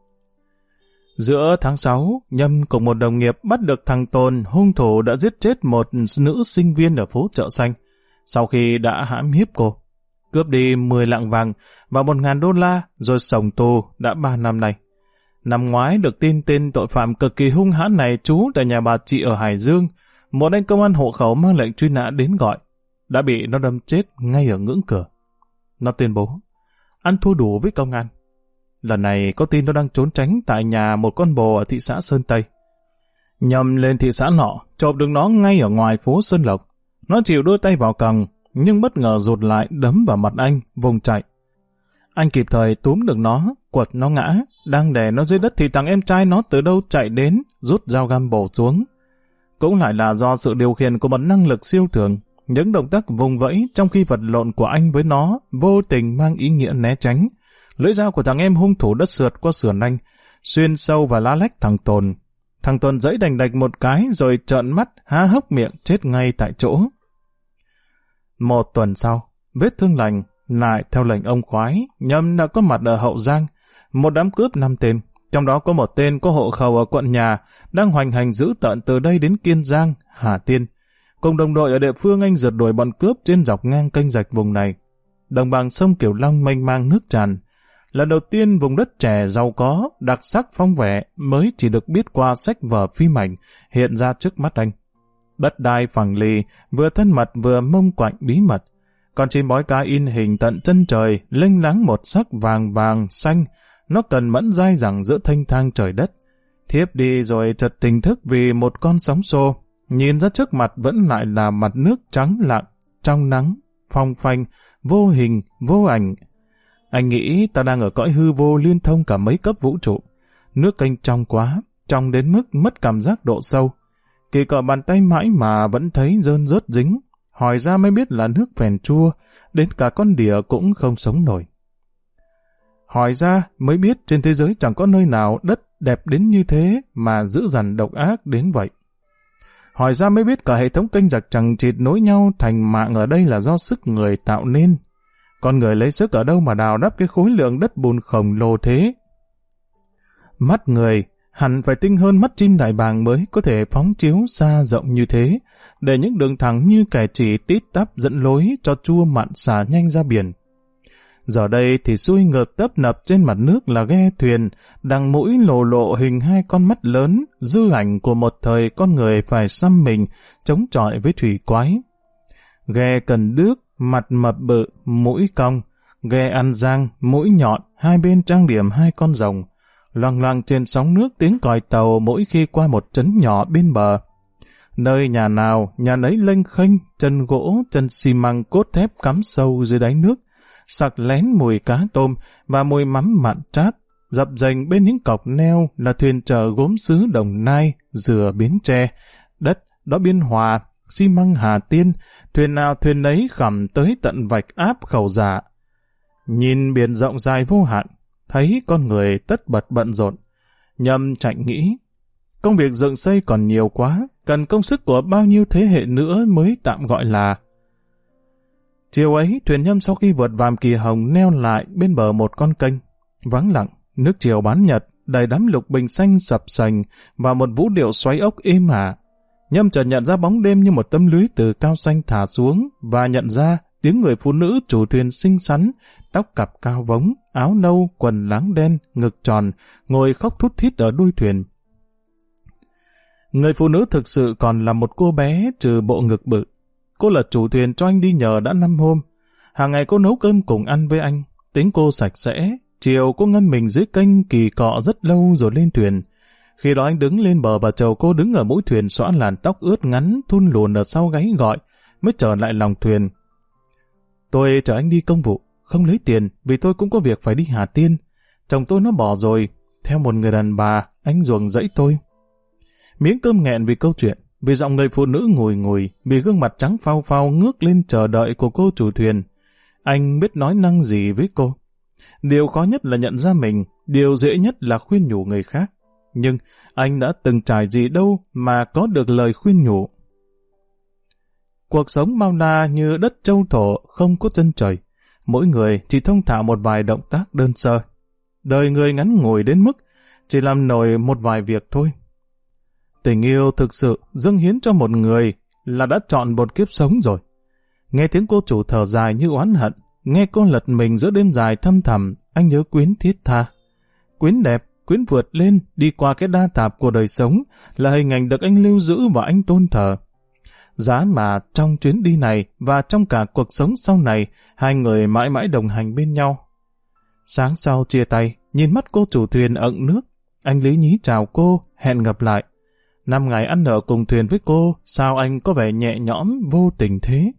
Giữa tháng 6, Nhâm cùng một đồng nghiệp bắt được thằng Tồn, hung thủ đã giết chết một nữ sinh viên ở phố Chợ Xanh, sau khi đã hãm hiếp cô, cướp đi 10 lạng vàng và 1.000 đô la rồi sổng tù đã 3 năm nay. Năm ngoái được tin tên tội phạm cực kỳ hung hãn này trú tại nhà bà chị ở Hải Dương, một anh công an hộ khẩu mang lệnh truy nã đến gọi, đã bị nó đâm chết ngay ở ngưỡng cửa. Nó tuyên bố, ăn thua đủ với công an. Lần này có tin nó đang trốn tránh tại nhà một con bồ ở thị xã Sơn Tây. Nhâm lên thị xã nọ, chộp được nó ngay ở ngoài phố Sơn Lộc. Nó chịu đưa tay vào còng, nhưng bất ngờ rụt lại đấm vào mặt anh, vùng chạy. Anh kịp thời túm được nó, quật nó ngã, đang đè nó dưới đất thì thằng em trai nó từ đâu chạy đến, rút dao găm bổ xuống. Cũng lại là do sự điều khiển của một năng lực siêu thường, những động tác vùng vẫy trong khi vật lộn của anh với nó vô tình mang ý nghĩa né tránh. Lưỡi dao của thằng em hung thủ đã sượt qua sườn anh, xuyên sâu và lá lách thằng Tồn. Thằng Tồn giãy đành đạch một cái rồi trợn mắt, há hốc miệng chết ngay tại chỗ. Một tuần sau, vết thương lành, lại theo lệnh ông Khoái, Nhâm đã có mặt ở Hậu Giang, một đám cướp 5 tên, trong đó có một tên có hộ khẩu ở quận Nhà, đang hoành hành dữ tợn từ đây đến Kiên Giang, Hà Tiên. Cùng đồng đội ở địa phương anh rượt đuổi bọn cướp trên dọc ngang kênh rạch vùng này. Đồng bằng sông Kiểu Long mênh mang nước tràn. Lần đầu tiên vùng đất trẻ giàu có, đặc sắc phong vẻ mới chỉ được biết qua sách vở phim ảnh hiện ra trước mắt anh. Đất đai phẳng lì, vừa thân mật vừa mông quạnh bí mật. Con chim bói cá in hình tận chân trời, lênh láng một sắc vàng vàng, xanh. Nó cần mẫn dai dẳng giữa thênh thang trời đất. Thiếp đi rồi chợt tỉnh thức vì một con sóng xô. Nhìn ra trước mặt vẫn lại là mặt nước trắng lặng, trong nắng, phong phanh, vô hình, vô ảnh. Anh nghĩ ta đang ở cõi hư vô liên thông cả mấy cấp vũ trụ. Nước kênh trong quá, trong đến mức mất cảm giác độ sâu. Kỳ cọ bàn tay mãi mà vẫn thấy rơn rớt dính. Hỏi ra mới biết là nước phèn chua, đến cả con đỉa cũng không sống nổi. Hỏi ra mới biết trên thế giới chẳng có nơi nào đất đẹp đến như thế mà dữ dằn độc ác đến vậy. Hỏi ra mới biết cả hệ thống kênh rạch chằng chịt nối nhau thành mạng ở đây là do sức người tạo nên. Con người lấy sức ở đâu mà đào đắp cái khối lượng đất bùn khổng lồ thế? Mắt người hẳn phải tinh hơn mắt chim đại bàng mới có thể phóng chiếu xa rộng như thế, để những đường thẳng như kẻ chỉ tít tắp dẫn lối cho chua mặn xả nhanh ra biển. Giờ đây thì xuôi ngược tấp nập trên mặt nước là ghe thuyền, đằng mũi lộ lộ hình 2 con mắt lớn, dư ảnh của một thời con người phải xăm mình, chống chọi với thủy quái. Ghe cần đước, mặt mập bự, mũi cong, ghe ăn giang, mũi nhọn, hai bên trang điểm 2 con rồng. Loằng loằng trên sóng nước tiếng còi tàu mỗi khi qua một trấn nhỏ bên bờ. Nơi nhà nào, nhà nấy lênh khênh, chân gỗ, chân xi măng cốt thép cắm sâu dưới đáy nước, sặc lén mùi cá tôm và mùi mắm mặn chát. Dập dềnh bên những cọc neo là thuyền chở gốm sứ Đồng Nai, dừa Bến Tre, đất đó Biên Hòa, xi măng Hà Tiên, thuyền nào thuyền nấy khẩm tới tận vạch áp Khẩu Dạ. Nhìn biển rộng dài vô hạn, thấy con người tất bật bận rộn. Nhâm chạnh nghĩ, công việc dựng xây còn nhiều quá, cần công sức của bao nhiêu thế hệ nữa mới tạm gọi là. Chiều ấy, thuyền Nhâm sau khi vượt Vàm Kỳ Hồng neo lại bên bờ một con kênh. Vắng lặng, nước chiều bán nhật, đầy đám lục bình xanh sập sành và một vũ điệu xoáy ốc êm ả. Nhâm chợt nhận ra bóng đêm như một tấm lưới từ cao xanh thả xuống và nhận ra tiếng người phụ nữ chủ thuyền xinh xắn, tóc cặp cao vống, áo nâu, quần láng đen, ngực tròn, ngồi khóc thút thít ở đuôi thuyền. Người phụ nữ thực sự còn là một cô bé trừ bộ ngực bự. Cô là chủ thuyền cho anh đi nhờ đã 5 hôm. Hàng ngày cô nấu cơm cùng ăn với anh. Tính cô sạch sẽ. Chiều cô ngâm mình dưới kênh kỳ cọ rất lâu rồi lên thuyền. Khi đó anh đứng lên bờ và chầu cô đứng ở mũi thuyền xõa làn tóc ướt ngắn thun lùn ở sau gáy gọi, mới trở lại lòng thuyền. Tôi chở anh đi công vụ, không lấy tiền vì tôi cũng có việc phải đi Hà Tiên. Chồng tôi nó bỏ rồi, theo một người đàn bà, anh ruồng rẫy tôi. Miếng cơm nghẹn vì câu chuyện, vì giọng người phụ nữ ngùi ngùi, vì gương mặt trắng phau phau ngước lên chờ đợi của cô chủ thuyền. Anh biết nói năng gì với cô. Điều khó nhất là nhận ra mình, điều dễ nhất là khuyên nhủ người khác. Nhưng anh đã từng trải gì đâu mà có được lời khuyên nhủ. Cuộc sống bao la như đất châu thổ không có chân trời. Mỗi người chỉ thông thạo một vài động tác đơn sơ. Đời người ngắn ngủi đến mức chỉ làm nổi một vài việc thôi. Tình yêu thực sự dâng hiến cho một người là đã chọn một kiếp sống rồi. Nghe tiếng cô chủ thở dài như oán hận, nghe cô lật mình giữa đêm dài thâm thẳm, anh nhớ Quyến thiết tha. Quyến đẹp, Quyến vượt lên, đi qua cái đa tạp của đời sống là hình ảnh được anh lưu giữ và anh tôn thờ. Giá mà trong chuyến đi này và trong cả cuộc sống sau này, hai người mãi mãi đồng hành bên nhau. Sáng sau chia tay, nhìn mắt cô chủ thuyền ẩn nước, anh lý nhí chào cô, hẹn gặp lại. 5 ngày ăn ở cùng thuyền với cô, sao anh có vẻ nhẹ nhõm, vô tình thế?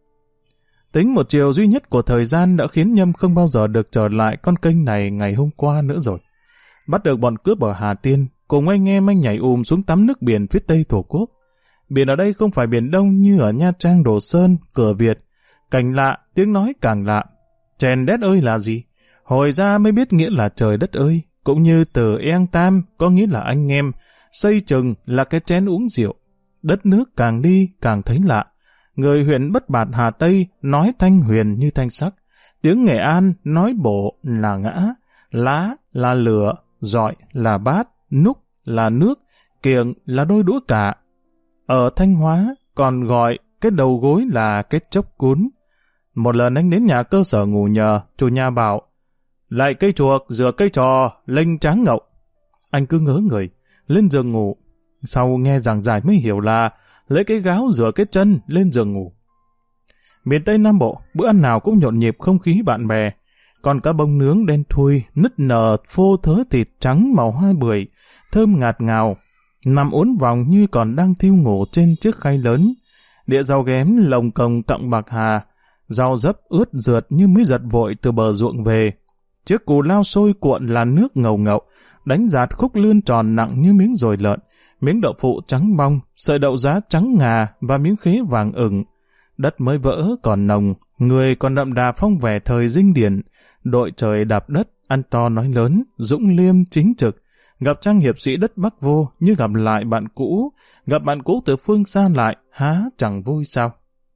Tính một chiều duy nhất của thời gian đã khiến Nhâm không bao giờ được trở lại con kênh này ngày hôm qua nữa rồi. Bắt được bọn cướp ở Hà Tiên, cùng anh em anh nhảy xuống tắm nước biển phía tây Tổ quốc. Biển ở đây không phải biển Đông như ở Nha Trang, Đồ Sơn, Cửa Việt. Cảnh lạ, tiếng nói càng lạ. Chèn đét ơi là gì? Hồi ra mới biết nghĩa là trời đất ơi, cũng như từ Eng Tam có nghĩa là anh em, xây chừng là cái chén uống rượu. Đất nước càng đi càng thấy lạ. Người huyện Bất Bạt Hà Tây nói thanh huyền như thanh sắc. Tiếng Nghệ An nói bộ là ngã, lá là lửa, dọi là bát, núc là nước, kiềng là đôi đũa cả. Ở Thanh Hóa còn gọi cái đầu gối là cái chốc cún. Một lần anh đến nhà cơ sở ngủ nhờ, chủ nhà bảo, lại cây chuộc, rửa cây trò, lênh tráng ngậu. Anh cứ ngớ người, lên giường ngủ. Sau nghe giảng giải mới hiểu là lấy cái gáo rửa cái chân lên giường ngủ. Miền Tây Nam Bộ, bữa ăn nào cũng nhộn nhịp không khí bạn bè. Còn cá bông nướng đen thui, nứt nở, phô thớ thịt trắng màu hoa bưởi, thơm ngạt ngào, nằm uốn vòng như còn đang thiêu ngủ trên chiếc khay lớn. Đĩa rau ghém lồng cồng cọng bạc hà, rau dấp ướt rượt như mới giật vội từ bờ ruộng về. Chiếc cù lao sôi cuộn là nước ngầu ngậu, đánh dạt khúc lươn tròn nặng như miếng dồi lợn, miếng đậu phụ trắng bong, sợi đậu giá trắng ngà và miếng khế vàng ửng. Đất mới vỡ còn nồng, người còn đậm đà phong vẻ thời Dinh Điển. Đội trời đạp đất, ăn to nói lớn, dũng liêm chính trực. Gặp trang hiệp sĩ đất Bắc vô như gặp lại bạn cũ, gặp bạn cũ từ phương xa lại, há chẳng vui sao?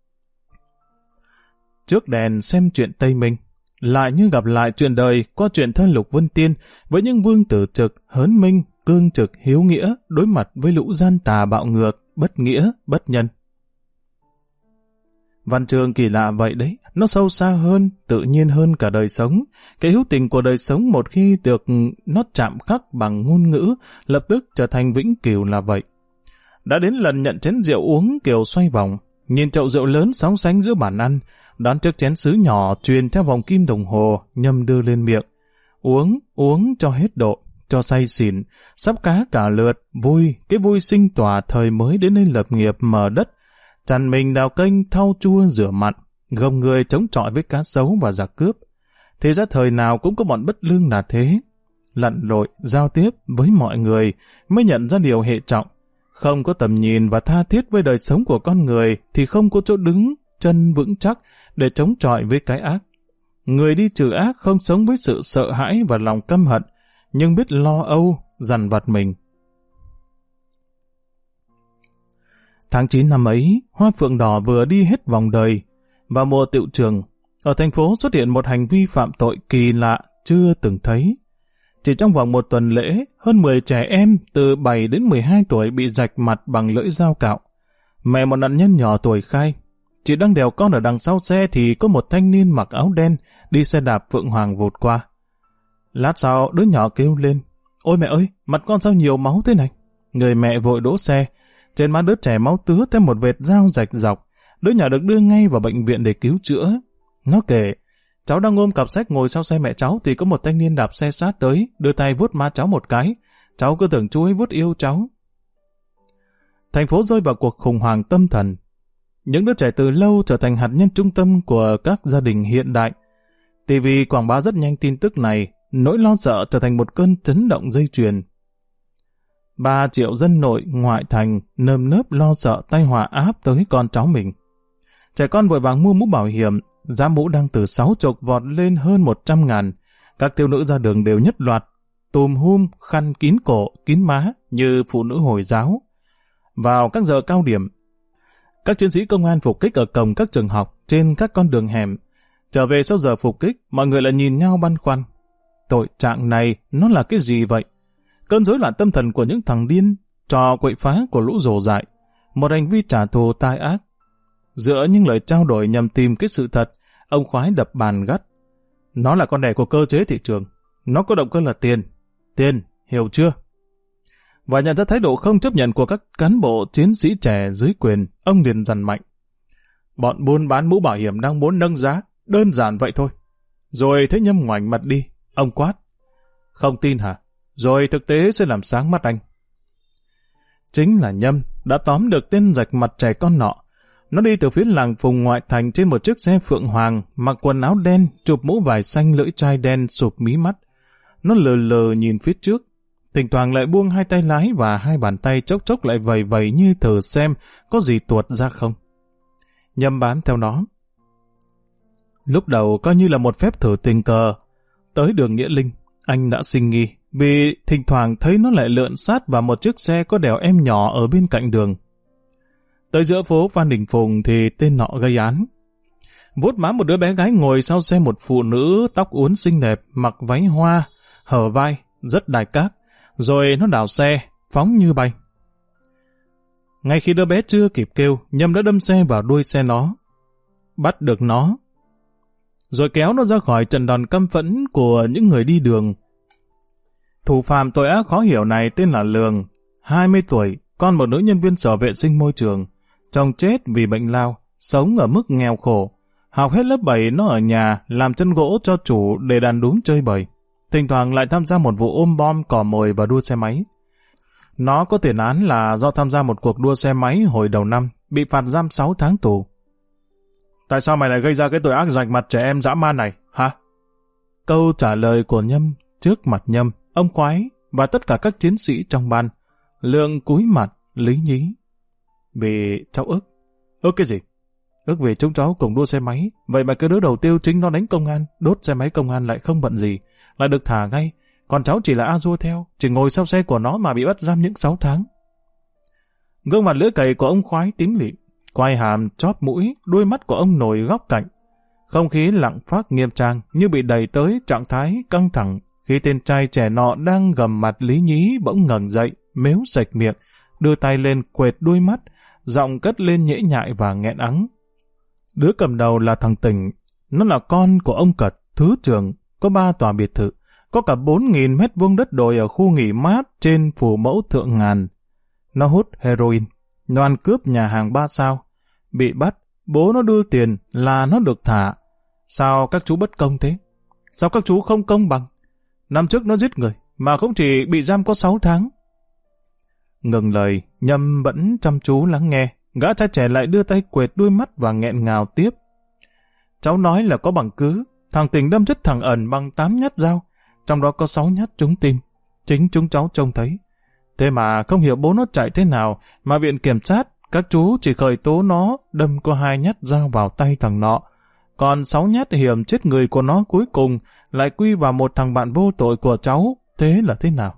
Trước đèn xem chuyện Tây Minh, lại như gặp lại chuyện đời qua chuyện thơ Lục Vân Tiên với những vương tử trực, hớn minh, cương trực, hiếu nghĩa đối mặt với lũ gian tà bạo ngược, bất nghĩa, bất nhân. Văn chương kỳ lạ vậy đấy, nó sâu xa hơn, tự nhiên hơn cả đời sống. Cái hữu tình của đời sống một khi được nó chạm khắc bằng ngôn ngữ, lập tức trở thành vĩnh cửu là vậy. Đã đến lần nhận chén rượu uống Kiều xoay vòng, nhìn chậu rượu lớn sóng sánh giữa bàn ăn, đón chiếc chén sứ nhỏ truyền theo vòng kim đồng hồ, Nhâm đưa lên miệng. Uống cho hết độ, cho say xỉn, sắp cá cả lượt, vui, cái vui sinh tỏa thời mới đến đây lập nghiệp mở đất, chằn mình đào kênh thau chua rửa mặn, gồng người chống chọi với cá sấu và giặc cướp. Thế ra thời nào cũng có bọn bất lương là thế. Lặn lội, giao tiếp với mọi người mới nhận ra điều hệ trọng. Không có tầm nhìn và tha thiết với đời sống của con người thì không có chỗ đứng, chân vững chắc để chống chọi với cái ác. Người đi trừ ác không sống với sự sợ hãi và lòng căm hận, nhưng biết lo âu, dằn vặt mình. Tháng 9 năm ấy, Hoa Phượng Đỏ vừa đi hết vòng đời. Vào mùa tựu trường, ở thành phố xuất hiện một hành vi phạm tội kỳ lạ chưa từng thấy. Chỉ trong vòng một tuần lễ, hơn 10 trẻ em từ 7 đến 12 tuổi bị rạch mặt bằng lưỡi dao cạo. Mẹ một nạn nhân nhỏ tuổi khai, chị đang đèo con ở đằng sau xe thì có một thanh niên mặc áo đen đi xe đạp Phượng Hoàng vụt qua. Lát sau, đứa nhỏ kêu lên, ôi mẹ ơi, mặt con sao nhiều máu thế này? Người mẹ vội đỗ xe, trên má đứa trẻ máu tứa thêm một vệt dao rạch dọc. Đứa nhỏ được đưa ngay vào bệnh viện để cứu chữa. Nó kể, cháu đang ôm cặp sách ngồi sau xe mẹ cháu thì có một thanh niên đạp xe sát tới, đưa tay vuốt má cháu một cái. Cháu cứ tưởng chú ấy vuốt yêu cháu. Thành phố rơi vào cuộc khủng hoảng tâm thần. những đứa trẻ từ lâu trở thành hạt nhân trung tâm của các gia đình hiện đại. TV quảng bá rất nhanh tin tức này, nỗi lo sợ trở thành một cơn chấn động dây chuyền. 3 triệu dân nội ngoại thành nơm nớp lo sợ tai họa áp tới con cháu mình. Trẻ con vội vàng mua mũ bảo hiểm, giá mũ đang từ 60 vọt lên hơn 100.000. Các thiếu nữ ra đường đều nhất loạt, tùm hum khăn kín cổ, kín má như phụ nữ Hồi giáo. Vào các giờ cao điểm, các chiến sĩ công an phục kích ở cổng các trường học, trên các con đường hẻm. Trở về sau giờ phục kích, mọi người lại nhìn nhau băn khoăn. Tội trạng này nó là cái gì vậy? Cơn rối loạn tâm thần của những thằng điên, trò quậy phá của lũ rồ dại, một hành vi trả thù tai ác. Giữa những lời trao đổi nhằm tìm cái sự thật, ông Khoái đập bàn gắt. Nó là con đẻ của cơ chế thị trường. Nó có động cơ là tiền. Tiền, hiểu chưa? Và nhận ra thái độ không chấp nhận của các cán bộ chiến sĩ trẻ dưới quyền, ông liền dằn mạnh. Bọn buôn bán mũ bảo hiểm đang muốn nâng giá, đơn giản vậy thôi. Rồi thấy Nhâm ngoảnh mặt đi, ông quát. Không tin hả? Rồi thực tế sẽ làm sáng mắt anh. Chính là Nhâm đã tóm được tên rạch mặt trẻ con nọ. Nó đi từ phía làng Phùng ngoại thành trên một chiếc xe Phượng Hoàng, mặc quần áo đen, chụp mũ vải xanh lưỡi chai đen sụp mí mắt. Nó lờ lờ nhìn phía trước, thỉnh thoảng lại buông hai tay lái và hai bàn tay chốc chốc lại vầy vầy như thử xem có gì tuột ra không. Nhâm bám theo nó. Lúc đầu coi như là một phép thử tình cờ. Tới đường Nghĩa Linh, anh đã sinh nghi vì thỉnh thoảng thấy nó lại lượn sát vào một chiếc xe có đèo em nhỏ ở bên cạnh đường. Tới giữa phố Phan Đình Phùng thì tên nọ gây án. Vuốt má một đứa bé gái ngồi sau xe một phụ nữ tóc uốn xinh đẹp, mặc váy hoa, hở vai, rất đài các. Rồi nó đảo xe, phóng như bay. Ngay khi đứa bé chưa kịp kêu, Nhâm đã đâm xe vào đuôi xe nó. Bắt được nó. Rồi kéo nó ra khỏi trận đòn căm phẫn của những người đi đường. Thủ phạm tội ác khó hiểu này tên là Lường, 20 tuổi, con một nữ nhân viên sở vệ sinh môi trường. Chồng chết vì bệnh lao, sống ở mức nghèo khổ. Học hết lớp 7 nó ở nhà, làm chân gỗ cho chủ để đàn đúm chơi bời. Thỉnh thoảng lại tham gia một vụ ôm bom, cò mồi và đua xe máy. Nó có tiền án là do tham gia một cuộc đua xe máy hồi đầu năm, bị phạt giam 6 tháng tù. Tại sao mày lại gây ra cái tội ác rạch mặt trẻ em dã man này, hả? Câu trả lời của Nhâm trước mặt Nhâm, ông Khoái và tất cả các chiến sĩ trong ban. Lượng cúi mặt, lý nhí. Vì cháu ức. Ức cái gì? Ức vì chúng cháu cùng đua xe máy, vậy mà cái đứa đầu tiêu chính nó đánh công an, đốt xe máy công an lại không bận gì, lại được thả ngay, còn cháu chỉ là a dua theo, chỉ ngồi sau xe của nó mà bị bắt giam những 6 tháng. Gương mặt lưỡi cày của ông Khoái tím lịm, quai hàm, chóp mũi, đuôi mắt của ông nổi góc cạnh. Không khí lặng phác nghiêm trang như bị đẩy tới trạng thái căng thẳng khi tên trai trẻ nọ đang gầm mặt lý nhí bỗng ngẩng dậy, mếu sạch miệng, đưa tay lên quệt đuôi mắt, giọng cất lên nhễ nhại và nghẹn ắng. Đứa cầm đầu là thằng Tỉnh, nó là con của ông Cật, thứ trưởng, có 3 tòa biệt thự, có cả 4.000 mét vuông đất đồi ở khu nghỉ mát trên Phù Mẫu Thượng Ngàn. Nó hút heroin, nó ăn cướp nhà hàng 3 sao. Bị bắt, bố nó đưa tiền là nó được thả. Sao các chú bất công thế? Sao các chú không công bằng? Năm trước nó giết người, mà không chỉ bị giam có 6 tháng. Ngừng lời, Nhâm vẫn chăm chú lắng nghe. Gã trai trẻ lại đưa tay quệt đuôi mắt và nghẹn ngào tiếp. Cháu nói là có bằng cứ. Thằng Tình đâm chết thằng Ẩn bằng 8 nhát dao, trong đó có 6 nhát trúng tim. Chính chúng cháu trông thấy. Thế mà không hiểu bố nó chạy thế nào, mà viện kiểm sát, các chú chỉ khởi tố nó đâm có 2 nhát dao vào tay thằng nọ. Còn 6 nhát hiểm chết người của nó cuối cùng lại quy vào một thằng bạn vô tội của cháu. Thế là thế nào?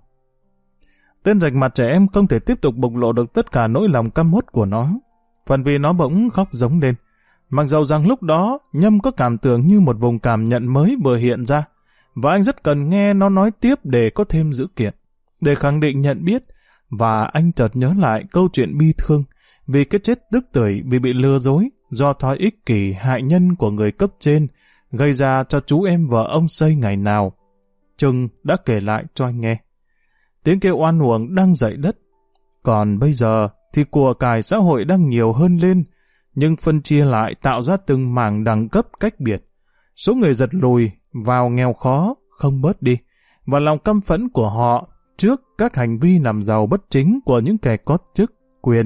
Tên rạch mặt trẻ em không thể tiếp tục bộc lộ được tất cả nỗi lòng căm uất của nó. Phần vì nó bỗng khóc giống lên. Mặc dầu rằng lúc đó Nhâm có cảm tưởng như một vùng cảm nhận mới vừa hiện ra, và anh rất cần nghe nó nói tiếp để có thêm dữ kiện, để khẳng định nhận biết. Và anh chợt nhớ lại câu chuyện bi thương vì cái chết tức tưởi vì bị lừa dối do thói ích kỷ hại nhân của người cấp trên gây ra cho chú em vợ ông Xây ngày nào. Trừng đã kể lại cho anh nghe. Tiếng kêu oan uổng đang dậy đất. Còn bây giờ thì của cải xã hội đang nhiều hơn lên, nhưng phân chia lại tạo ra từng mảng đẳng cấp cách biệt. Số người giật lùi vào nghèo khó không bớt đi, và lòng căm phẫn của họ trước các hành vi làm giàu bất chính của những kẻ có chức, quyền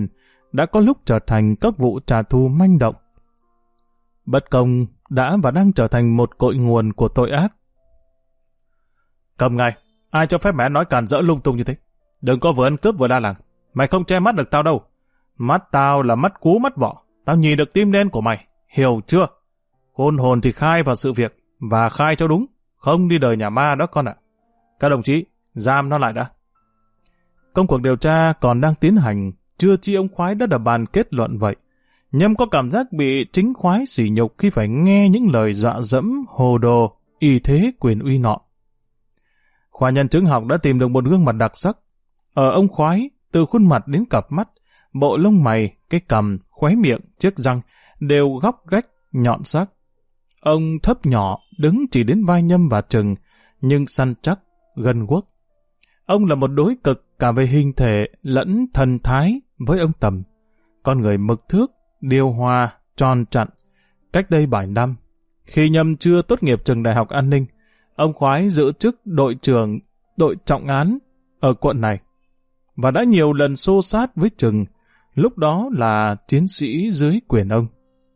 đã có lúc trở thành các vụ trả thù manh động. Bất công đã và đang trở thành một cội nguồn của tội ác. Cầm ngay, ai cho phép mẹ nói càn rỡ lung tung như thế? Đừng có vừa ăn cướp vừa la làng. Mày không che mắt được tao đâu. Mắt tao là mắt cú mắt vỏ. Tao nhìn được tim đen của mày. Hiểu chưa? Khôn hồn thì khai vào sự việc. Và khai cho đúng. Không đi đời nhà ma đó con ạ. Các đồng chí, giam nó lại đã. Công cuộc điều tra còn đang tiến hành. Chưa chi ông Khoái đã đập bàn kết luận vậy. Nhâm có cảm giác bị chính Khoái sỉ nhục khi phải nghe những lời dọa dẫm, hồ đồ, y thế quyền uy nọ. Khoa nhân chứng học đã tìm được một gương mặt đặc sắc. Ở ông Khoái, từ khuôn mặt đến cặp mắt, bộ lông mày, cái cằm, khóe miệng, chiếc răng đều góc gách, nhọn sắc. Ông thấp nhỏ, đứng chỉ đến vai Nhâm và Trừng, nhưng săn chắc, gân guốc. Ông là một đối cực cả về hình thể lẫn thần thái với ông Tầm. Con người mực thước, điều hòa, tròn chặn. Cách đây 7 năm, khi Nhâm chưa tốt nghiệp trường Đại học An ninh, ông Khoái giữ chức đội trưởng đội trọng án ở quận này và đã nhiều lần xô sát với Trừng, lúc đó là chiến sĩ dưới quyền ông.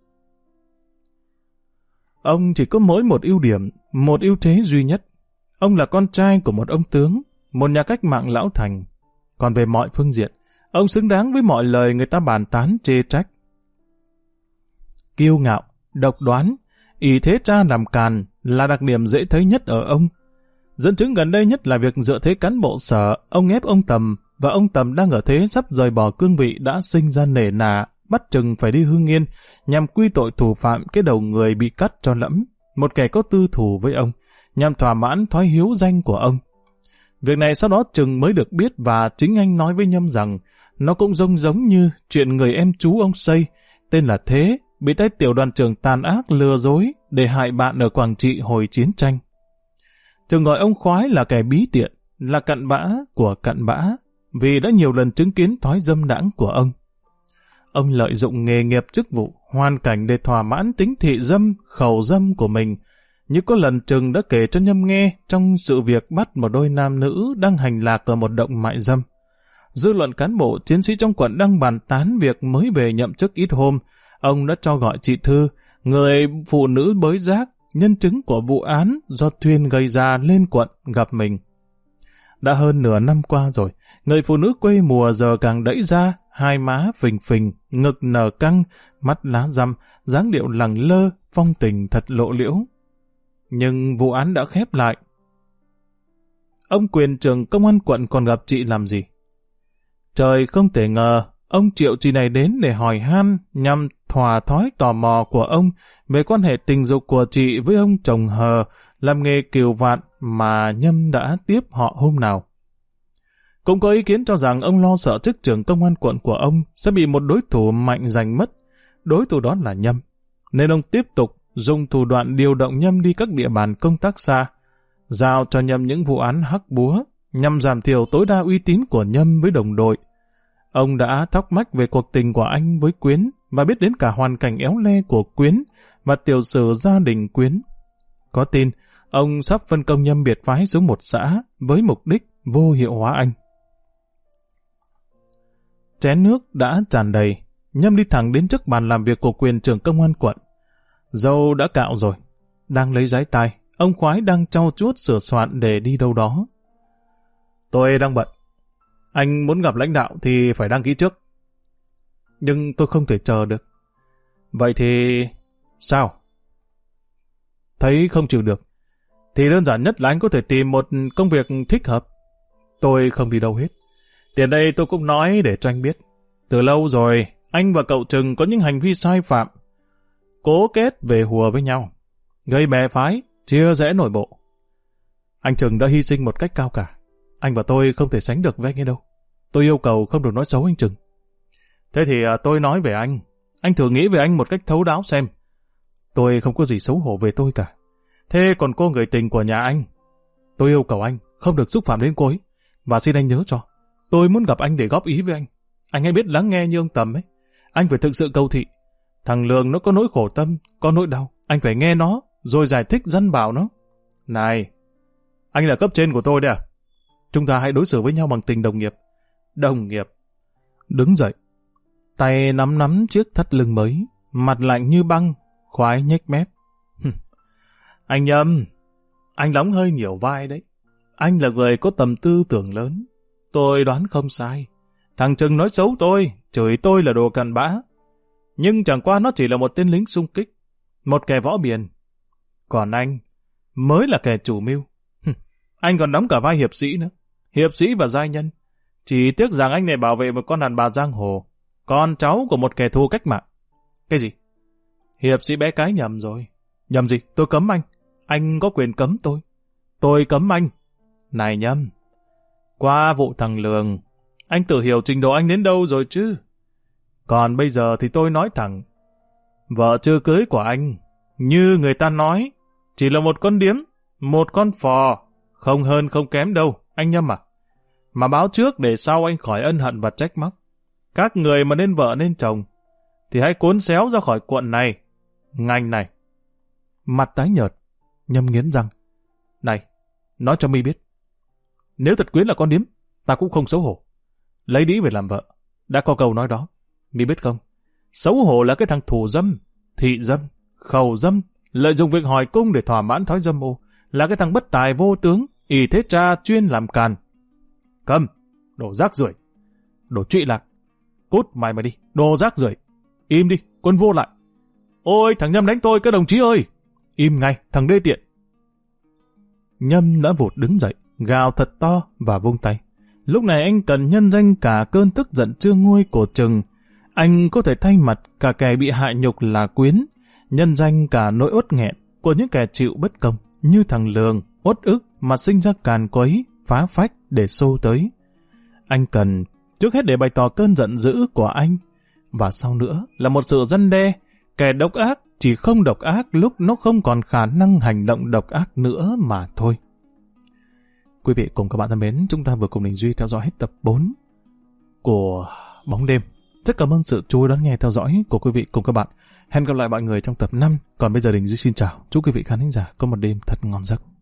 Ông chỉ có mỗi một ưu điểm, một ưu thế duy nhất. Ông là con trai của một ông tướng, một nhà cách mạng lão thành. Còn về mọi phương diện, ông xứng đáng với mọi lời người ta bàn tán chê trách. Kiêu ngạo, độc đoán, ỷ thế cha làm càn là đặc điểm dễ thấy nhất ở ông. Dẫn chứng gần đây nhất là việc dựa thế cán bộ sở, ông ép ông Tầm, và ông Tầm đang ở thế sắp rời bỏ cương vị đã sinh ra nể nà, bắt Trừng phải đi Hưng Yên, nhằm quy tội thủ phạm cái đầu người bị cắt cho lẫm, một kẻ có tư thù với ông, nhằm thỏa mãn thói hiếu danh của ông. Việc này sau đó Trừng mới được biết và chính anh nói với Nhâm rằng nó cũng giống như chuyện người em chú ông Xây, tên là Thế, bị tay tiểu đoàn trưởng tàn ác lừa dối để hại bạn ở Quảng Trị hồi chiến tranh. Trừng gọi ông Khoái là kẻ bí tiện, là cặn bã của cặn bã, vì đã nhiều lần chứng kiến thói dâm đãng của ông. Ông lợi dụng nghề nghiệp chức vụ, hoàn cảnh để thỏa mãn tính thị dâm, khẩu dâm của mình, như có lần Trừng đã kể cho Nhâm nghe trong sự việc bắt một đôi nam nữ đang hành lạc ở một động mại dâm. Dư luận cán bộ, chiến sĩ trong quận đang bàn tán việc mới về nhậm chức ít hôm, ông đã cho gọi chị Thư, người phụ nữ bới rác, nhân chứng của vụ án do Thuyên gây ra lên quận gặp mình. Đã hơn nửa năm qua rồi, người phụ nữ quê mùa giờ càng đẫy ra, hai má phình phình, ngực nở căng, mắt lá răm, dáng điệu lẳng lơ, phong tình thật lộ liễu. Nhưng vụ án đã khép lại. Ông quyền trưởng công an quận còn gặp chị làm gì? Trời không thể ngờ, ông triệu chị này đến để hỏi han nhằm thỏa thói tò mò của ông về quan hệ tình dục của chị với ông chồng hờ làm nghề kiều vạn mà Nhâm đã tiếp họ hôm nào. Cũng có ý kiến cho rằng ông lo sợ chức trưởng công an quận của ông sẽ bị một đối thủ mạnh giành mất. Đối thủ đó là Nhâm, nên ông tiếp tục dùng thủ đoạn điều động Nhâm đi các địa bàn công tác xa, giao cho Nhâm những vụ án hắc búa nhằm giảm thiểu tối đa uy tín của Nhâm với đồng đội. Ông đã thóc mách về cuộc tình của anh với Quyến và biết đến cả hoàn cảnh éo le của Quyến và tiểu sử gia đình Quyến. Có tin, ông sắp phân công Nhâm biệt phái xuống một xã với mục đích vô hiệu hóa anh. Chén nước đã tràn đầy, Nhâm đi thẳng đến trước bàn làm việc của quyền trưởng công an quận. Dâu đã cạo rồi, đang lấy giấy tai, ông Khoái đang trau chuốt sửa soạn để đi đâu đó. Tôi đang bận. Anh muốn gặp lãnh đạo thì phải đăng ký trước. Nhưng tôi không thể chờ được. Vậy thì... sao? Thấy không chịu được. Thì đơn giản nhất là anh có thể tìm một công việc thích hợp. Tôi không đi đâu hết. Tiền đây tôi cũng nói để cho anh biết. Từ lâu rồi, anh và cậu Trừng có những hành vi sai phạm. Cố kết về hùa với nhau. Gây bè phái, chia rẽ nội bộ. Anh Trừng đã hy sinh một cách cao cả. Anh và tôi không thể sánh được với anh ấy đâu. Tôi yêu cầu không được nói xấu anh Trừng. Thế thì tôi nói về anh. Anh thử nghĩ về anh một cách thấu đáo xem. Tôi không có gì xấu hổ về tôi cả. Thế còn cô người tình của nhà anh? Tôi yêu cầu anh không được xúc phạm đến cô ấy. Và xin anh nhớ cho. Tôi muốn gặp anh để góp ý với anh. Anh hãy biết lắng nghe như ông Tầm ấy. Anh phải thực sự cầu thị. Thằng Lương nó có nỗi khổ tâm, có nỗi đau. Anh phải nghe nó, rồi giải thích dăn bảo nó. Này, anh là cấp trên của tôi đấy à? Chúng ta hãy đối xử với nhau bằng tình đồng nghiệp. Đồng nghiệp. Đứng dậy. tay nắm nắm chiếc thắt lưng mới, mặt lạnh như băng, khoái nhếch mép. Anh Nhâm, anh đóng hơi nhiều vai đấy. Anh là người có tầm tư tưởng lớn. Tôi đoán không sai. Thằng Trừng nói xấu tôi, chửi tôi là đồ cặn bã. Nhưng chẳng qua nó chỉ là một tên lính xung kích, một kẻ võ biền. Còn anh mới là kẻ chủ mưu. Anh còn đóng cả vai hiệp sĩ nữa. Hiệp sĩ và giai nhân. Chỉ tiếc rằng anh này bảo vệ một con đàn bà giang hồ, con cháu của một kẻ thù cách mạng. Cái gì? Hiệp sĩ bé cái nhầm rồi. Nhầm gì? Tôi cấm anh. Anh có quyền cấm tôi. Tôi cấm anh. Này Nhâm, qua vụ thằng Lường, anh tự hiểu trình độ anh đến đâu rồi chứ. Còn bây giờ thì tôi nói thẳng, vợ chưa cưới của anh, như người ta nói, chỉ là một con điếm, một con phò, không hơn không kém đâu, anh Nhâm à. Mà báo trước để sau anh khỏi ân hận và trách móc. Các người mà nên vợ nên chồng, thì hãy cuốn xéo ra khỏi quận này, ngành này. Mặt tái nhợt, Nhâm nghiến răng. Này, nói cho mi biết, nếu thật Quyến là con điếm, ta cũng không xấu hổ. Lấy đĩ về làm vợ, đã có câu nói đó. Mi biết không, xấu hổ là cái thằng thủ dâm, thị dâm, khẩu dâm, lợi dụng việc hỏi cung để thỏa mãn thói dâm ô, là cái thằng bất tài vô tướng, ỷ thế cha chuyên làm càn. Cầm, đồ rác rưởi, đồ trụy lạc, cút mày mà đi, đồ rác rưởi, im đi, quân vô lại. Ôi, thằng Nhâm đánh tôi, các đồng chí ơi! Im ngay, thằng đê tiện. Nhâm đã vụt đứng dậy, gào thật to và vung tay. Lúc này anh cần nhân danh cả cơn tức giận chưa nguôi của Trừng. Anh có thể thay mặt cả kẻ bị hại nhục là Quyến, nhân danh cả nỗi uất nghẹn của những kẻ chịu bất công như thằng Lường, uất ức mà sinh ra càn quấy, phá phách để xô tới. Anh cần trước hết để bày tỏ cơn giận dữ của anh, và sau nữa là một sự răn đe. Kẻ độc ác chỉ không độc ác lúc nó không còn khả năng hành động độc ác nữa mà thôi. Quý vị cùng các bạn thân mến, chúng ta vừa cùng Đình Duy theo dõi hết tập 4 của Bóng Đêm. Rất cảm ơn sự chú ý đón nghe theo dõi của quý vị cùng các bạn. Hẹn gặp lại mọi người trong tập 5. Còn bây giờ Đình Duy xin chào. Chúc quý vị khán thính giả có một đêm thật ngon giấc.